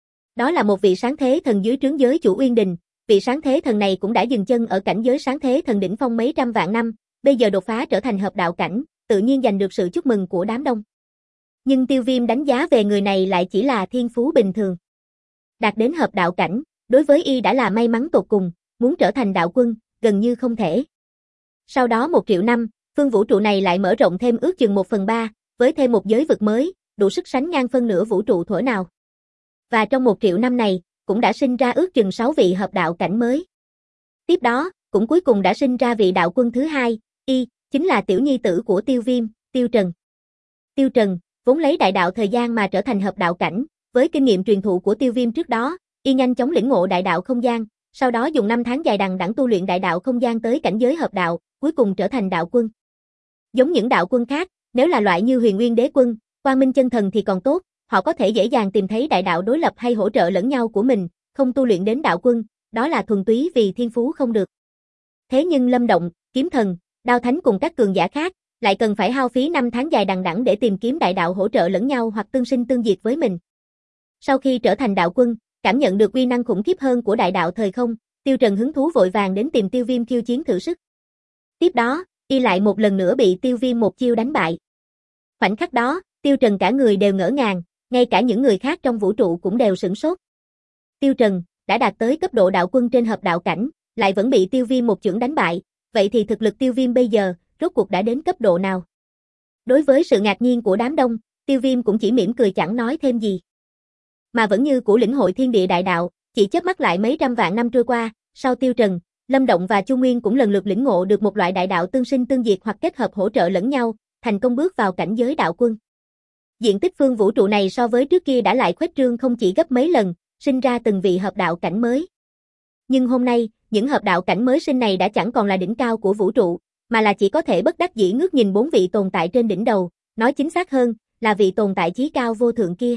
Đó là một vị sáng thế thần dưới trướng giới chủ Uyên Đình, vị sáng thế thần này cũng đã dừng chân ở cảnh giới sáng thế thần đỉnh phong mấy trăm vạn năm, bây giờ đột phá trở thành hợp đạo cảnh, tự nhiên giành được sự chúc mừng của đám đông. Nhưng Tiêu Viêm đánh giá về người này lại chỉ là thiên phú bình thường. Đạt đến hợp đạo cảnh, đối với y đã là may mắn tột cùng, muốn trở thành đạo quân, gần như không thể. Sau đó một triệu năm, phương vũ trụ này lại mở rộng thêm ước chừng một phần ba, với thêm một giới vực mới, đủ sức sánh ngang phân nửa vũ trụ thuở nào. Và trong một triệu năm này, cũng đã sinh ra ước chừng sáu vị hợp đạo cảnh mới. Tiếp đó, cũng cuối cùng đã sinh ra vị đạo quân thứ hai, y, chính là tiểu nhi tử của Tiêu Viêm, Tiêu Trần. Tiêu Trần, vốn lấy đại đạo thời gian mà trở thành hợp đạo cảnh, với kinh nghiệm truyền thụ của Tiêu Viêm trước đó, y nhanh chóng lĩnh ngộ đại đạo không gian, sau đó dùng năm tháng dài đằng đẵng tu luyện đại đạo không gian tới cảnh giới hợp đạo, cuối cùng trở thành đạo quân. Giống những đạo quân khác, nếu là loại như Huyền Nguyên Đế Quân, Quang Minh Chân Thần thì còn tốt, họ có thể dễ dàng tìm thấy đại đạo đối lập hay hỗ trợ lẫn nhau của mình, không tu luyện đến đạo quân, đó là thuần túy vì thiên phú không được. Thế nhưng Lâm Động, Kiếm Thần, Đao Thánh cùng các cường giả khác, lại cần phải hao phí năm tháng dài đằng đẵng để tìm kiếm đại đạo hỗ trợ lẫn nhau hoặc tương sinh tương diệt với mình. Sau khi trở thành đạo quân, cảm nhận được uy năng khủng khiếp hơn của đại đạo thời không, Tiêu Trần hứng thú vội vàng đến tìm Tiêu Viêm khiêu chiến thử sức. Tiếp đó, y lại một lần nữa bị Tiêu Viêm một chiêu đánh bại. Khoảnh khắc đó, Tiêu Trần cả người đều ngỡ ngàng, ngay cả những người khác trong vũ trụ cũng đều sửng sốt. Tiêu Trần đã đạt tới cấp độ đạo quân trên hợp đạo cảnh, lại vẫn bị Tiêu Viêm một chưởng đánh bại, vậy thì thực lực Tiêu Viêm bây giờ rốt cuộc đã đến cấp độ nào? Đối với sự ngạc nhiên của đám đông, Tiêu Viêm cũng chỉ mỉm cười chẳng nói thêm gì. Mà vẫn như của lĩnh hội thiên địa đại đạo, chỉ chớp mắt lại mấy trăm vạn năm trôi qua, sau Tiêu Trần, Lâm Động và Chu Nguyên cũng lần lượt lĩnh ngộ được một loại đại đạo tương sinh tương diệt hoặc kết hợp hỗ trợ lẫn nhau, thành công bước vào cảnh giới đạo quân. Diện tích phương vũ trụ này so với trước kia đã lại khuếch trương không chỉ gấp mấy lần, sinh ra từng vị hợp đạo cảnh mới. Nhưng hôm nay, những hợp đạo cảnh mới sinh này đã chẳng còn là đỉnh cao của vũ trụ, mà là chỉ có thể bất đắc dĩ ngước nhìn bốn vị tồn tại trên đỉnh đầu, nói chính xác hơn, là vị tồn tại chí cao vô thượng kia.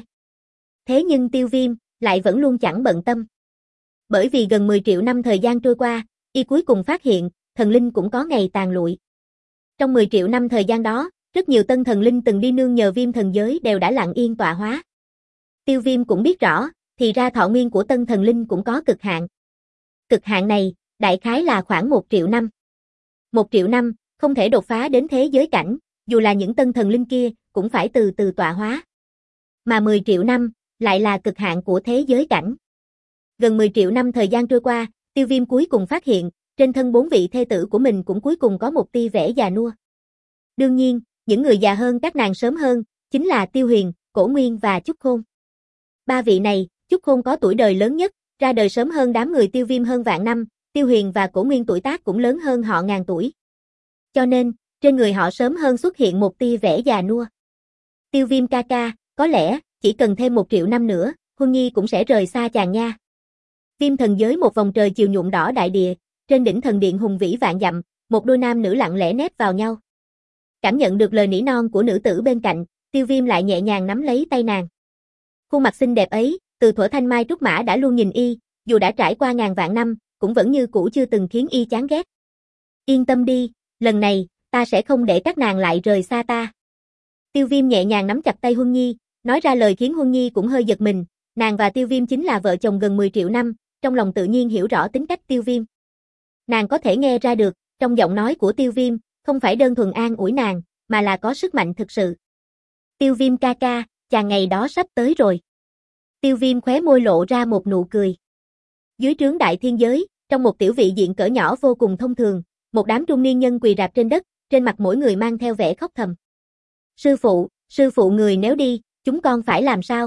Thế nhưng Tiêu Viêm lại vẫn luôn chẳng bận tâm. Bởi vì gần mười triệu năm thời gian trôi qua, y cuối cùng phát hiện, thần linh cũng có ngày tàn lụi. Trong mười triệu năm thời gian đó, rất nhiều tân thần linh từng đi nương nhờ Viêm thần giới đều đã lặng yên tọa hóa. Tiêu Viêm cũng biết rõ, thì ra thọ nguyên của tân thần linh cũng có cực hạn. Cực hạn này, đại khái là khoảng một triệu năm. Một triệu năm, không thể đột phá đến thế giới cảnh, dù là những tân thần linh kia, cũng phải từ từ tọa hóa. Mà mười triệu năm, lại là cực hạn của thế giới cảnh. Gần mười triệu năm thời gian trôi qua, Tiêu Viêm cuối cùng phát hiện, trên thân bốn vị thê tử của mình cũng cuối cùng có một tia vẻ già nua. Đương nhiên, những người già hơn các nàng sớm hơn, chính là Tiêu Huyền, Cổ Nguyên và Chúc Khôn. Ba vị này, Chúc Khôn có tuổi đời lớn nhất, ra đời sớm hơn đám người Tiêu Viêm hơn vạn năm, Tiêu Huyền và Cổ Nguyên tuổi tác cũng lớn hơn họ ngàn tuổi. Cho nên, trên người họ sớm hơn xuất hiện một tia vẻ già nua. Tiêu Viêm ca ca, có lẽ, chỉ cần thêm một triệu năm nữa, Huân Nhi cũng sẽ rời xa chàng nha. Viêm thần giới một vòng trời chiều nhuộm đỏ đại địa, trên đỉnh thần điện hùng vĩ vạn dặm, một đôi nam nữ lặng lẽ nép vào nhau. Cảm nhận được lời nỉ non của nữ tử bên cạnh, Tiêu Viêm lại nhẹ nhàng nắm lấy tay nàng. Khuôn mặt xinh đẹp ấy, từ thuở thanh mai trúc mã đã luôn nhìn y, dù đã trải qua ngàn vạn năm, cũng vẫn như cũ chưa từng khiến y chán ghét. Yên tâm đi, lần này, ta sẽ không để các nàng lại rời xa ta. Tiêu Viêm nhẹ nhàng nắm chặt tay Huân Nhi, nói ra lời khiến Huân Nhi cũng hơi giật mình, nàng và Tiêu Viêm chính là vợ chồng gần mười triệu năm, trong lòng tự nhiên hiểu rõ tính cách Tiêu Viêm. Nàng có thể nghe ra được, trong giọng nói của Tiêu Viêm, không phải đơn thuần an ủi nàng, mà là có sức mạnh thực sự. Tiêu Viêm ca ca, chàng ngày đó sắp tới rồi. Tiêu Viêm khóe môi lộ ra một nụ cười. Dưới trướng đại thiên giới, trong một tiểu vị diện cỡ nhỏ vô cùng thông thường, một đám trung niên nhân quỳ rạp trên đất, trên mặt mỗi người mang theo vẻ khóc thầm. Sư phụ, sư phụ người nếu đi, chúng con phải làm sao?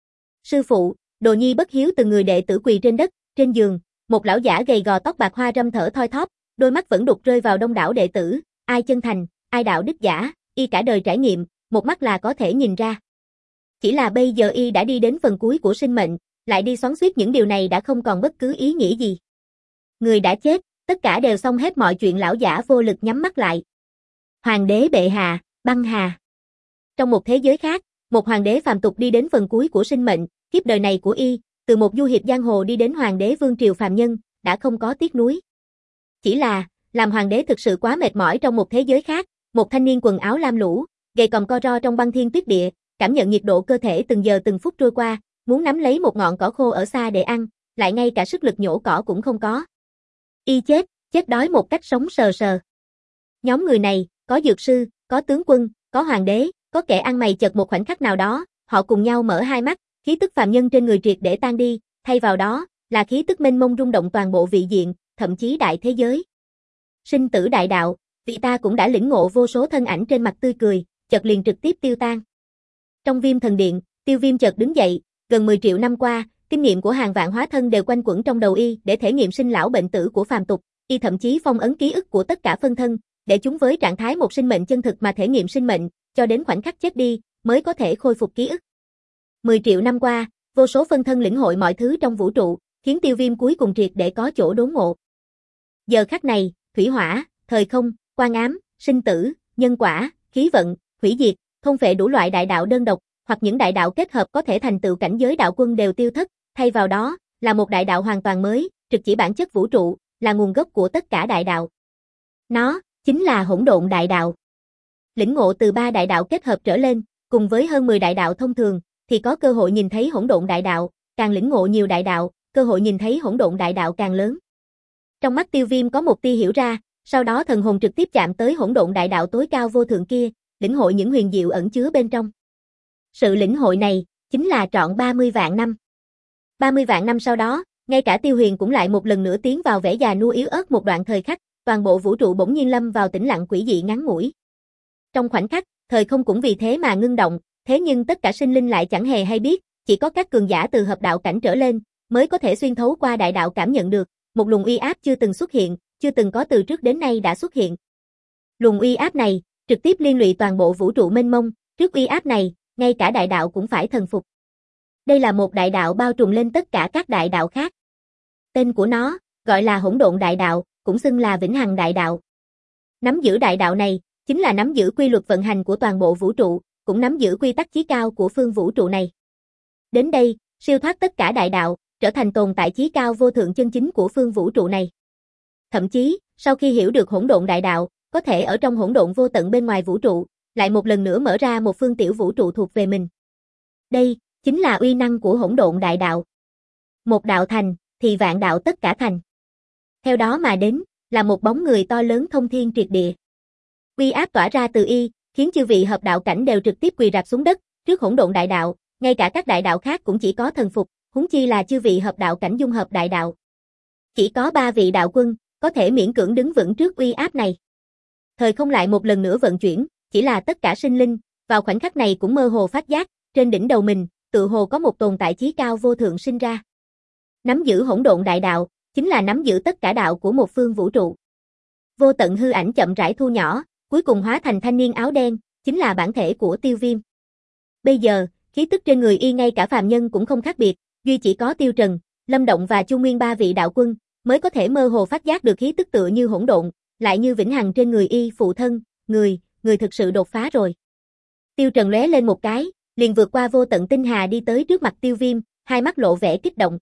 Sư phụ, đồ nhi bất hiếu từng người đệ tử quỳ trên đất, trên giường, một lão giả gầy gò tóc bạc hoa râm thở thoi thóp, đôi mắt vẫn đục rơi vào đông đảo đệ tử, ai chân thành, ai đạo đức giả, y cả đời trải nghiệm, một mắt là có thể nhìn ra. Chỉ là bây giờ y đã đi đến phần cuối của sinh mệnh, lại đi xoắn xuýt những điều này đã không còn bất cứ ý nghĩa gì. Người đã chết, tất cả đều xong hết mọi chuyện, lão giả vô lực nhắm mắt lại. Hoàng đế bệ hạ, băng hà. Trong một thế giới khác, một hoàng đế phàm tục đi đến phần cuối của sinh mệnh, kiếp đời này của y, từ một du hiệp giang hồ đi đến hoàng đế vương triều phàm nhân, đã không có tiếc nuối. Chỉ là, làm hoàng đế thực sự quá mệt mỏi trong một thế giới khác, một thanh niên quần áo lam lũ, gầy còm co ro trong băng thiên tuyết địa, cảm nhận nhiệt độ cơ thể từng giờ từng phút trôi qua, muốn nắm lấy một ngọn cỏ khô ở xa để ăn, lại ngay cả sức lực nhổ cỏ cũng không có. Y chết, chết đói một cách sống sờ sờ. Nhóm người này, có dược sư, có tướng quân, có hoàng đế, có kẻ ăn mày chợt một khoảnh khắc nào đó, họ cùng nhau mở hai mắt, khí tức phàm nhân trên người triệt để tan đi, thay vào đó, là khí tức mênh mông rung động toàn bộ vị diện, thậm chí đại thế giới. Sinh tử đại đạo, vị ta cũng đã lĩnh ngộ, vô số thân ảnh trên mặt tươi cười, chợt liền trực tiếp tiêu tan. Trong Viêm Thần Điện, Tiêu Viêm chợt đứng dậy, gần mười triệu năm qua, kinh nghiệm của hàng vạn hóa thân đều quanh quẩn trong đầu y để thể nghiệm sinh lão bệnh tử của phàm tục, y thậm chí phong ấn ký ức của tất cả phân thân, để chúng với trạng thái một sinh mệnh chân thực mà thể nghiệm sinh mệnh, cho đến khoảnh khắc chết đi, mới có thể khôi phục ký ức. mười triệu năm qua, vô số phân thân lĩnh hội mọi thứ trong vũ trụ, khiến Tiêu Viêm cuối cùng triệt để có chỗ đốn ngộ. Giờ khắc này, thủy hỏa, thời không, quan ám, sinh tử, nhân quả, khí vận, hủy diệt, thôn phệ đủ loại đại đạo đơn độc, hoặc những đại đạo kết hợp có thể thành tựu cảnh giới đạo quân đều tiêu thất, thay vào đó, là một đại đạo hoàn toàn mới, trực chỉ bản chất vũ trụ, là nguồn gốc của tất cả đại đạo. Nó, chính là hỗn độn đại đạo. Lĩnh ngộ từ ba đại đạo kết hợp trở lên, cùng với hơn mười đại đạo thông thường, thì có cơ hội nhìn thấy hỗn độn đại đạo, càng lĩnh ngộ nhiều đại đạo, cơ hội nhìn thấy hỗn độn đại đạo càng lớn. Trong mắt Tiêu Viêm có một tia hiểu ra, sau đó thần hồn trực tiếp chạm tới hỗn độn đại đạo tối cao vô thượng kia, lĩnh hội những huyền diệu ẩn chứa bên trong. Sự lĩnh hội này, chính là trọn ba mươi vạn năm. ba mươi vạn năm sau đó, ngay cả Tiêu Huyền cũng lại một lần nữa tiến vào vẻ già nua yếu ớt một đoạn thời khắc, toàn bộ vũ trụ bỗng nhiên lâm vào tĩnh lặng quỷ dị ngắn ngủi. Trong khoảnh khắc, thời không cũng vì thế mà ngưng động, thế nhưng tất cả sinh linh lại chẳng hề hay biết, chỉ có các cường giả từ hợp đạo cảnh trở lên, mới có thể xuyên thấu qua đại đạo cảm nhận được, một luồng uy áp chưa từng xuất hiện, chưa từng có từ trước đến nay đã xuất hiện. Luồng uy áp này, trực tiếp liên lụy toàn bộ vũ trụ mênh mông, trước uy áp này, ngay cả đại đạo cũng phải thần phục. Đây là một đại đạo bao trùm lên tất cả các đại đạo khác. Tên của nó, gọi là hỗn độn đại đạo, cũng xưng là vĩnh hằng đại đạo. Nắm giữ đại đạo này, chính là nắm giữ quy luật vận hành của toàn bộ vũ trụ, cũng nắm giữ quy tắc chí cao của phương vũ trụ này. Đến đây, siêu thoát tất cả đại đạo, trở thành tồn tại chí cao vô thượng chân chính của phương vũ trụ này. Thậm chí, sau khi hiểu được hỗn độn đại đạo, có thể ở trong hỗn độn vô tận bên ngoài vũ trụ, lại một lần nữa mở ra một phương tiểu vũ trụ thuộc về mình. Đây, chính là uy năng của hỗn độn đại đạo. Một đạo thành, thì vạn đạo tất cả thành. Theo đó mà đến, là một bóng người to lớn thông thiên triệt địa. Uy áp tỏa ra từ y, khiến chư vị hợp đạo cảnh đều trực tiếp quỳ rạp xuống đất, trước hỗn độn đại đạo, ngay cả các đại đạo khác cũng chỉ có thần phục, huống chi là chư vị hợp đạo cảnh dung hợp đại đạo. Chỉ có ba vị đạo quân, có thể miễn cưỡng đứng vững trước uy áp này. Thời không lại một lần nữa vận chuyển, chỉ là tất cả sinh linh, vào khoảnh khắc này cũng mơ hồ phát giác, trên đỉnh đầu mình, tự hồ có một tồn tại chí cao vô thượng sinh ra. Nắm giữ hỗn độn đại đạo, chính là nắm giữ tất cả đạo của một phương vũ trụ. Vô tận hư ảnh chậm rãi thu nhỏ, cuối cùng hóa thành thanh niên áo đen, chính là bản thể của Tiêu Viêm. Bây giờ, khí tức trên người y ngay cả phàm nhân cũng không khác biệt, duy chỉ có Tiêu Trần, Lâm Động và Chu Nguyên ba vị đạo quân, mới có thể mơ hồ phát giác được khí tức tựa như hỗn độn, lại như vĩnh hằng trên người y. Phụ thân, người, người thực sự đột phá rồi. Tiêu Trần lóe lên một cái, liền vượt qua vô tận tinh hà đi tới trước mặt Tiêu Viêm, hai mắt lộ vẻ kích động.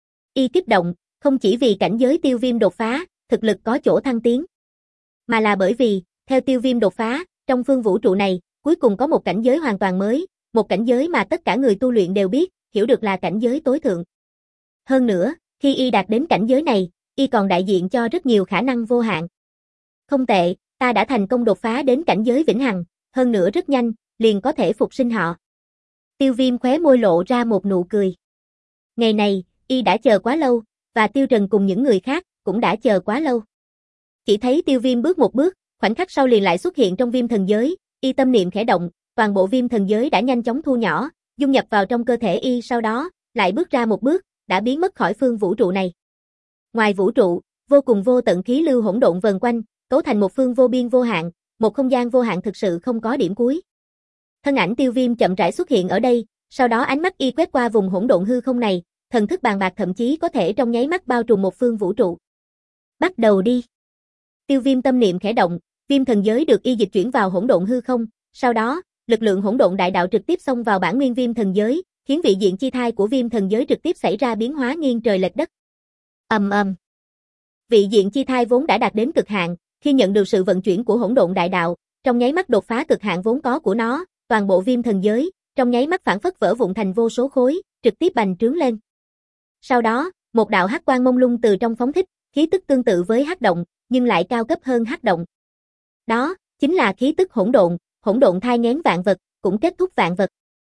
Y kích động, không chỉ vì cảnh giới Tiêu Viêm đột phá, thực lực có chỗ thăng tiến, mà là bởi vì, theo Tiêu Viêm đột phá, trong phương vũ trụ này, cuối cùng có một cảnh giới hoàn toàn mới, một cảnh giới mà tất cả người tu luyện đều biết, hiểu được là cảnh giới tối thượng. Hơn nữa, khi y đạt đến cảnh giới này, y còn đại diện cho rất nhiều khả năng vô hạn. Không tệ, ta đã thành công đột phá đến cảnh giới vĩnh hằng, hơn nữa rất nhanh, liền có thể phục sinh họ. Tiêu Viêm khóe môi lộ ra một nụ cười. Ngày này, y đã chờ quá lâu, và Tiêu Trần cùng những người khác, cũng đã chờ quá lâu. Chỉ thấy Tiêu Viêm bước một bước, khoảnh khắc sau liền lại xuất hiện trong viêm thần giới, y tâm niệm khẽ động, toàn bộ viêm thần giới đã nhanh chóng thu nhỏ, dung nhập vào trong cơ thể y, sau đó, lại bước ra một bước, đã biến mất khỏi phương vũ trụ này. Ngoài vũ trụ, vô cùng vô tận khí lưu hỗn độn vần quanh, cấu thành một phương vô biên vô hạn, một không gian vô hạn thực sự không có điểm cuối. Thân ảnh Tiêu Viêm chậm rãi xuất hiện ở đây, sau đó ánh mắt y quét qua vùng hỗn độn hư không này, thần thức bàn bạc thậm chí có thể trong nháy mắt bao trùm một phương vũ trụ. Bắt đầu đi. Tiêu Viêm tâm niệm khẽ động, viêm thần giới được y dịch chuyển vào hỗn độn hư không, sau đó, lực lượng hỗn độn đại đạo trực tiếp xông vào bản nguyên viêm thần giới, khiến vị diện chi thai của viêm thần giới trực tiếp xảy ra biến hóa nghiêng trời lệch đất. Ầm ầm. Vị diện chi thai vốn đã đạt đến cực hạn, khi nhận được sự vận chuyển của hỗn độn đại đạo, trong nháy mắt đột phá cực hạn vốn có của nó, toàn bộ viêm thần giới, trong nháy mắt phản phất vỡ vụn thành vô số khối, trực tiếp bành trướng lên. Sau đó, một đạo hắc quang mông lung từ trong phóng thích, khí tức tương tự với hắc động, nhưng lại cao cấp hơn hắc động. Đó, chính là khí tức hỗn độn, hỗn độn thai nghén vạn vật, cũng kết thúc vạn vật.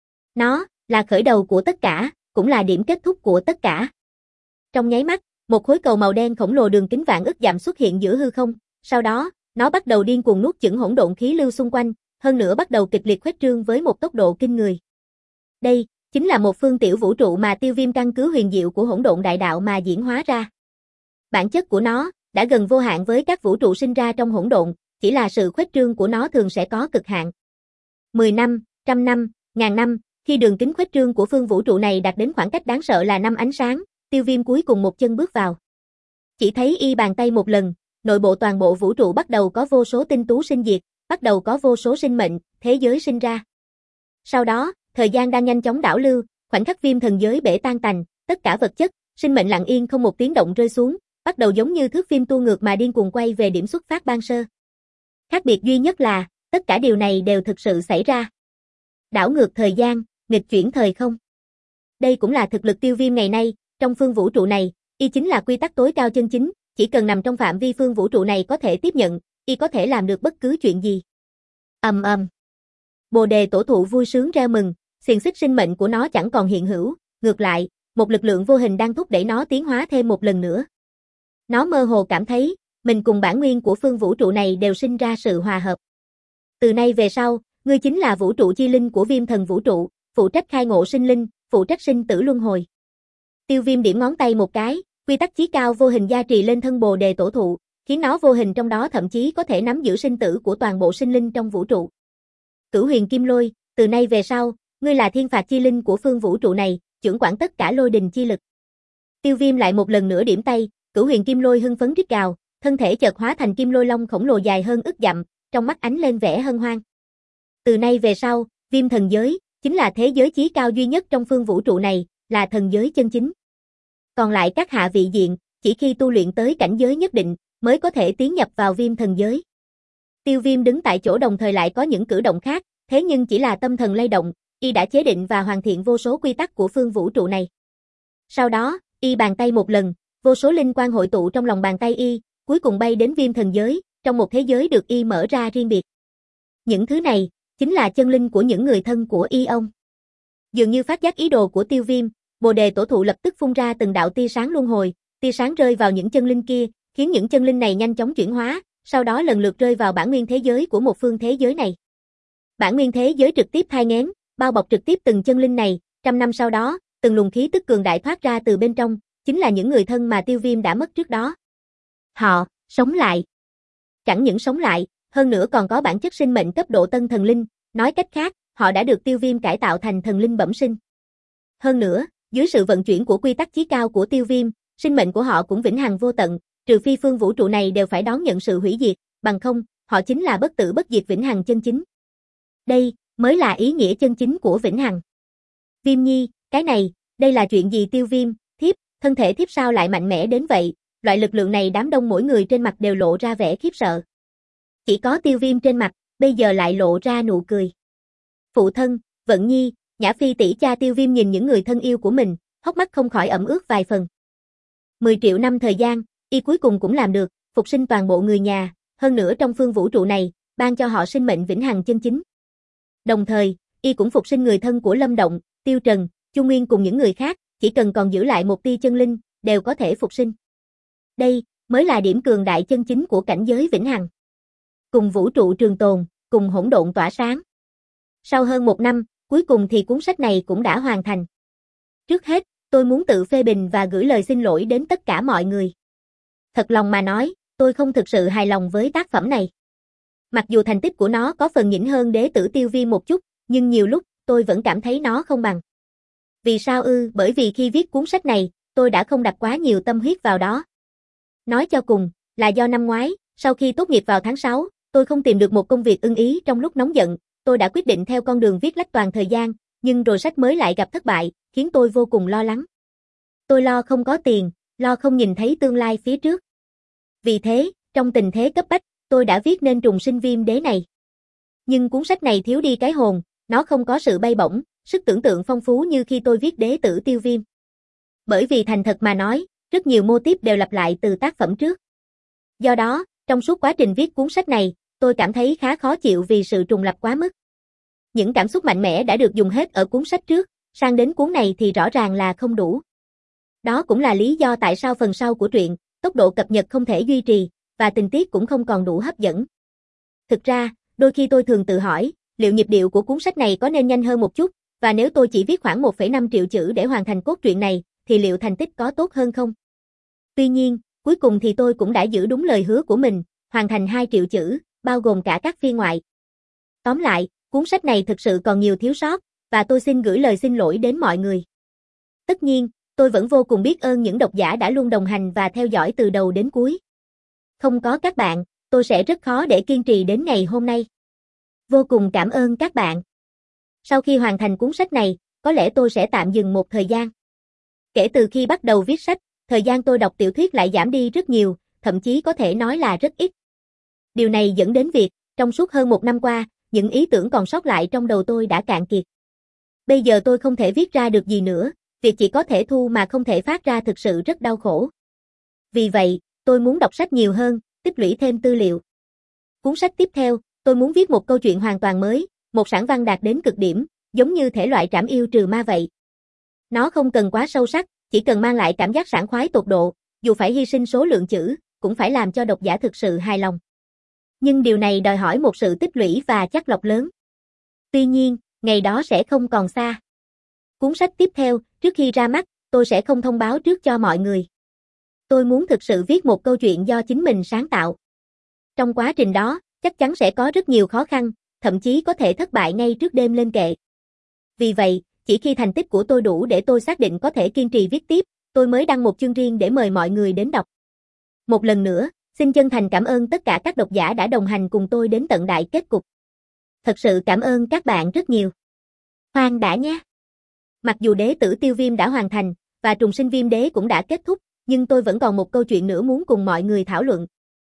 Nó, là khởi đầu của tất cả, cũng là điểm kết thúc của tất cả. Trong nháy mắt, một khối cầu màu đen khổng lồ đường kính vạn ức dặm xuất hiện giữa hư không, sau đó, nó bắt đầu điên cuồng nuốt chửng hỗn độn khí lưu xung quanh, hơn nữa bắt đầu kịch liệt khuếch trương với một tốc độ kinh người. Đây, chính là một phương tiểu vũ trụ mà Tiêu Viêm căn cứ huyền diệu của hỗn độn đại đạo mà diễn hóa ra. Bản chất của nó, đã gần vô hạn với các vũ trụ sinh ra trong hỗn độn, chỉ là sự khuếch trương của nó thường sẽ có cực hạn. mười năm, trăm năm, ngàn năm, khi đường kính khuếch trương của phương vũ trụ này đạt đến khoảng cách đáng sợ là năm ánh sáng, Tiêu Viêm cuối cùng một chân bước vào. Chỉ thấy y bàn tay một lần, nội bộ toàn bộ vũ trụ bắt đầu có vô số tinh tú sinh diệt, bắt đầu có vô số sinh mệnh, thế giới sinh ra. Sau đó, thời gian đang nhanh chóng đảo lưu, khoảnh khắc viêm thần giới bể tan tành, tất cả vật chất, sinh mệnh lặng yên không một tiếng động rơi xuống, bắt đầu giống như thước phim tua ngược mà điên cuồng quay về điểm xuất phát ban sơ. Khác biệt duy nhất là, tất cả điều này đều thực sự xảy ra. Đảo ngược thời gian, nghịch chuyển thời không. Đây cũng là thực lực Tiêu Viêm ngày nay, trong phương vũ trụ này, y chính là quy tắc tối cao chân chính, chỉ cần nằm trong phạm vi phương vũ trụ này có thể tiếp nhận, y có thể làm được bất cứ chuyện gì. Ầm ầm. Bồ đề tổ thụ vui sướng reo mừng, xiềng xích sinh mệnh của nó chẳng còn hiện hữu, ngược lại, một lực lượng vô hình đang thúc đẩy nó tiến hóa thêm một lần nữa. Nó mơ hồ cảm thấy, mình cùng bản nguyên của phương vũ trụ này đều sinh ra sự hòa hợp. Từ nay về sau, ngươi chính là vũ trụ chi linh của viêm thần vũ trụ, phụ trách khai ngộ sinh linh, phụ trách sinh tử luân hồi. Tiêu Viêm điểm ngón tay một cái, quy tắc chí cao vô hình gia trì lên thân bồ đề tổ thụ, khiến nó vô hình trong đó thậm chí có thể nắm giữ sinh tử của toàn bộ sinh linh trong vũ trụ. Cửu huyền kim lôi, từ nay về sau, ngươi là thiên phạt chi linh của phương vũ trụ này, trưởng quản tất cả lôi đình chi lực. Tiêu Viêm lại một lần nữa điểm tay, cửu huyền kim lôi hưng phấn rít gào, thân thể chợt hóa thành kim lôi long khổng lồ dài hơn ức dặm, trong mắt ánh lên vẻ hân hoan. Từ nay về sau, viêm thần giới, chính là thế giới chí cao duy nhất trong phương vũ trụ này, là thần giới chân chính. Còn lại các hạ vị diện, chỉ khi tu luyện tới cảnh giới nhất định, mới có thể tiến nhập vào viêm thần giới. Tiêu Viêm đứng tại chỗ đồng thời lại có những cử động khác, thế nhưng chỉ là tâm thần lay động, y đã chế định và hoàn thiện vô số quy tắc của phương vũ trụ này. Sau đó, y bàn tay một lần, vô số linh quang hội tụ trong lòng bàn tay y, cuối cùng bay đến viêm thần giới, trong một thế giới được y mở ra riêng biệt. Những thứ này, chính là chân linh của những người thân của y ông. Dường như phát giác ý đồ của Tiêu Viêm, bồ đề tổ thụ lập tức phun ra từng đạo tia sáng luân hồi, tia sáng rơi vào những chân linh kia, khiến những chân linh này nhanh chóng chuyển hóa, sau đó lần lượt rơi vào bản nguyên thế giới của một phương thế giới này. Bản nguyên thế giới trực tiếp thai nghén, bao bọc trực tiếp từng chân linh này, trăm năm sau đó, từng luồng khí tức cường đại thoát ra từ bên trong, chính là những người thân mà Tiêu Viêm đã mất trước đó. Họ, sống lại. Chẳng những sống lại, hơn nữa còn có bản chất sinh mệnh cấp độ tân thần linh, nói cách khác, họ đã được Tiêu Viêm cải tạo thành thần linh bẩm sinh. Hơn nữa, dưới sự vận chuyển của quy tắc chí cao của Tiêu Viêm, sinh mệnh của họ cũng vĩnh hằng vô tận, trừ phi phương vũ trụ này đều phải đón nhận sự hủy diệt, bằng không, họ chính là bất tử bất diệt vĩnh hằng chân chính. Đây, mới là ý nghĩa chân chính của vĩnh hằng. Viêm Nhi, cái này, đây là chuyện gì? Tiêu Viêm, thiếp, thân thể thiếp sao lại mạnh mẽ đến vậy? Loại lực lượng này đám đông mỗi người trên mặt đều lộ ra vẻ khiếp sợ. Chỉ có Tiêu Viêm trên mặt, bây giờ lại lộ ra nụ cười. Phụ thân, Vận Nhi, Nhã Phi tỷ, cha Tiêu Viêm nhìn những người thân yêu của mình, hốc mắt không khỏi ẩm ướt vài phần. mười triệu năm thời gian, y cuối cùng cũng làm được, phục sinh toàn bộ người nhà, hơn nữa trong phương vũ trụ này, ban cho họ sinh mệnh vĩnh hằng chân chính. Đồng thời, y cũng phục sinh người thân của Lâm Động, Tiêu Trần, Chu Nguyên cùng những người khác, chỉ cần còn giữ lại một tia chân linh, đều có thể phục sinh. Đây mới là điểm cường đại chân chính của cảnh giới vĩnh hằng. Cùng vũ trụ trường tồn, cùng hỗn độn tỏa sáng. Sau hơn một năm, cuối cùng thì cuốn sách này cũng đã hoàn thành. Trước hết, tôi muốn tự phê bình và gửi lời xin lỗi đến tất cả mọi người. Thật lòng mà nói, tôi không thực sự hài lòng với tác phẩm này. Mặc dù thành tích của nó có phần nhỉnh hơn Đế tử Tiêu Viêm một chút, nhưng nhiều lúc, tôi vẫn cảm thấy nó không bằng. Vì sao ư? Bởi vì khi viết cuốn sách này, tôi đã không đặt quá nhiều tâm huyết vào đó. Nói cho cùng, là do năm ngoái, sau khi tốt nghiệp vào tháng sáu, tôi không tìm được một công việc ưng ý trong lúc nóng giận, tôi đã quyết định theo con đường viết lách toàn thời gian, nhưng rồi sách mới lại gặp thất bại, khiến tôi vô cùng lo lắng. Tôi lo không có tiền, lo không nhìn thấy tương lai phía trước. Vì thế, trong tình thế cấp bách, tôi đã viết nên trùng sinh Viêm Đế này. Nhưng cuốn sách này thiếu đi cái hồn, nó không có sự bay bổng, sức tưởng tượng phong phú như khi tôi viết Đế tử Tiêu Viêm. Bởi vì thành thật mà nói, rất nhiều mô típ đều lặp lại từ tác phẩm trước. Do đó, trong suốt quá trình viết cuốn sách này, tôi cảm thấy khá khó chịu vì sự trùng lặp quá mức. Những cảm xúc mạnh mẽ đã được dùng hết ở cuốn sách trước, sang đến cuốn này thì rõ ràng là không đủ. Đó cũng là lý do tại sao phần sau của truyện, tốc độ cập nhật không thể duy trì, và tình tiết cũng không còn đủ hấp dẫn. Thực ra, đôi khi tôi thường tự hỏi, liệu nhịp điệu của cuốn sách này có nên nhanh hơn một chút, và nếu tôi chỉ viết khoảng một phẩy năm triệu chữ để hoàn thành cốt truyện này, thì liệu thành tích có tốt hơn không? Tuy nhiên, cuối cùng thì tôi cũng đã giữ đúng lời hứa của mình, hoàn thành hai triệu chữ, bao gồm cả các phiên ngoại. Tóm lại, cuốn sách này thực sự còn nhiều thiếu sót, và tôi xin gửi lời xin lỗi đến mọi người. Tất nhiên, tôi vẫn vô cùng biết ơn những độc giả đã luôn đồng hành và theo dõi từ đầu đến cuối. Không có các bạn, tôi sẽ rất khó để kiên trì đến ngày hôm nay. Vô cùng cảm ơn các bạn. Sau khi hoàn thành cuốn sách này, có lẽ tôi sẽ tạm dừng một thời gian. Kể từ khi bắt đầu viết sách, thời gian tôi đọc tiểu thuyết lại giảm đi rất nhiều, thậm chí có thể nói là rất ít. Điều này dẫn đến việc, trong suốt hơn một năm qua, những ý tưởng còn sót lại trong đầu tôi đã cạn kiệt. Bây giờ tôi không thể viết ra được gì nữa, việc chỉ có thể thu mà không thể phát ra thực sự rất đau khổ. Vì vậy, tôi muốn đọc sách nhiều hơn, tích lũy thêm tư liệu. Cuốn sách tiếp theo, tôi muốn viết một câu chuyện hoàn toàn mới, một sản văn đạt đến cực điểm, giống như thể loại trảm yêu trừ ma vậy. Nó không cần quá sâu sắc, chỉ cần mang lại cảm giác sảng khoái tột độ, dù phải hy sinh số lượng chữ, cũng phải làm cho độc giả thực sự hài lòng. Nhưng điều này đòi hỏi một sự tích lũy và chắt lọc lớn. Tuy nhiên, ngày đó sẽ không còn xa. Cuốn sách tiếp theo, trước khi ra mắt, tôi sẽ không thông báo trước cho mọi người. Tôi muốn thực sự viết một câu chuyện do chính mình sáng tạo. Trong quá trình đó, chắc chắn sẽ có rất nhiều khó khăn, thậm chí có thể thất bại ngay trước đêm lên kệ. Vì vậy, chỉ khi thành tích của tôi đủ để tôi xác định có thể kiên trì viết tiếp, tôi mới đăng một chương riêng để mời mọi người đến đọc. Một lần nữa, xin chân thành cảm ơn tất cả các độc giả đã đồng hành cùng tôi đến tận đại kết cục. Thật sự cảm ơn các bạn rất nhiều. Khoan đã nhé. Mặc dù Đế tử Tiêu Viêm đã hoàn thành, và trùng sinh Viêm Đế cũng đã kết thúc, nhưng tôi vẫn còn một câu chuyện nữa muốn cùng mọi người thảo luận.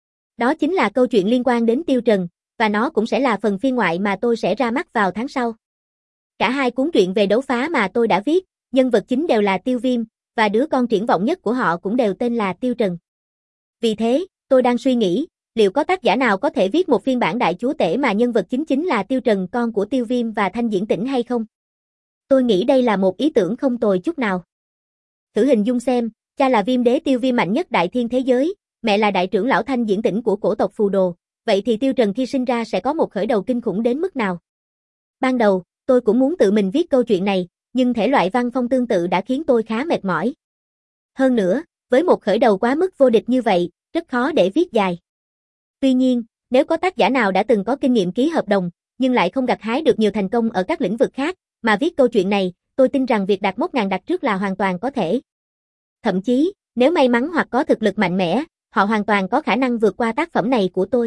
Đó chính là câu chuyện liên quan đến Tiêu Trần, và nó cũng sẽ là phần phiên ngoại mà tôi sẽ ra mắt vào tháng sau. Cả hai cuốn truyện về đấu phá mà tôi đã viết, nhân vật chính đều là Tiêu Viêm, và đứa con triển vọng nhất của họ cũng đều tên là Tiêu Trần. Vì thế, tôi đang suy nghĩ, liệu có tác giả nào có thể viết một phiên bản đại chúa tể mà nhân vật chính chính là Tiêu Trần, con của Tiêu Viêm và Thanh Diễn Tĩnh hay không? Tôi nghĩ đây là một ý tưởng không tồi chút nào. Thử hình dung xem, cha là Viêm Đế Tiêu Viêm mạnh nhất đại thiên thế giới, mẹ là đại trưởng lão Thanh Diễn Tĩnh của cổ tộc Phù Đồ, vậy thì Tiêu Trần khi sinh ra sẽ có một khởi đầu kinh khủng đến mức nào? Ban đầu, tôi cũng muốn tự mình viết câu chuyện này, nhưng thể loại văn phong tương tự đã khiến tôi khá mệt mỏi. Hơn nữa, với một khởi đầu quá mức vô địch như vậy, rất khó để viết dài. Tuy nhiên, nếu có tác giả nào đã từng có kinh nghiệm ký hợp đồng, nhưng lại không gặt hái được nhiều thành công ở các lĩnh vực khác, mà viết câu chuyện này, tôi tin rằng việc đạt mốc ngàn đặt trước là hoàn toàn có thể. Thậm chí, nếu may mắn hoặc có thực lực mạnh mẽ, họ hoàn toàn có khả năng vượt qua tác phẩm này của tôi.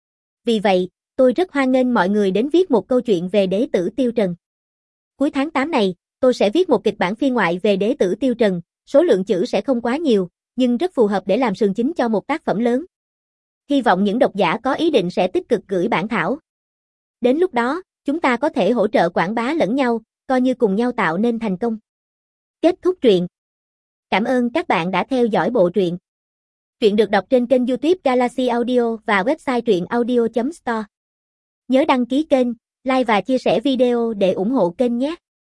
Vì vậy, tôi rất hoan nghênh mọi người đến viết một câu chuyện về Đế tử Tiêu Trần. Cuối tháng tám này, tôi sẽ viết một kịch bản phiên ngoại về Đế tử Tiêu Trần, số lượng chữ sẽ không quá nhiều, nhưng rất phù hợp để làm sườn chính cho một tác phẩm lớn. Hy vọng những độc giả có ý định sẽ tích cực gửi bản thảo. Đến lúc đó, chúng ta có thể hỗ trợ quảng bá lẫn nhau, coi như cùng nhau tạo nên thành công. Kết thúc truyện. Cảm ơn các bạn đã theo dõi bộ truyện. Truyện được đọc trên kênh YouTube Galaxy Audio và website truyện audio chấm store. Nhớ đăng ký kênh, like và chia sẻ video để ủng hộ kênh nhé.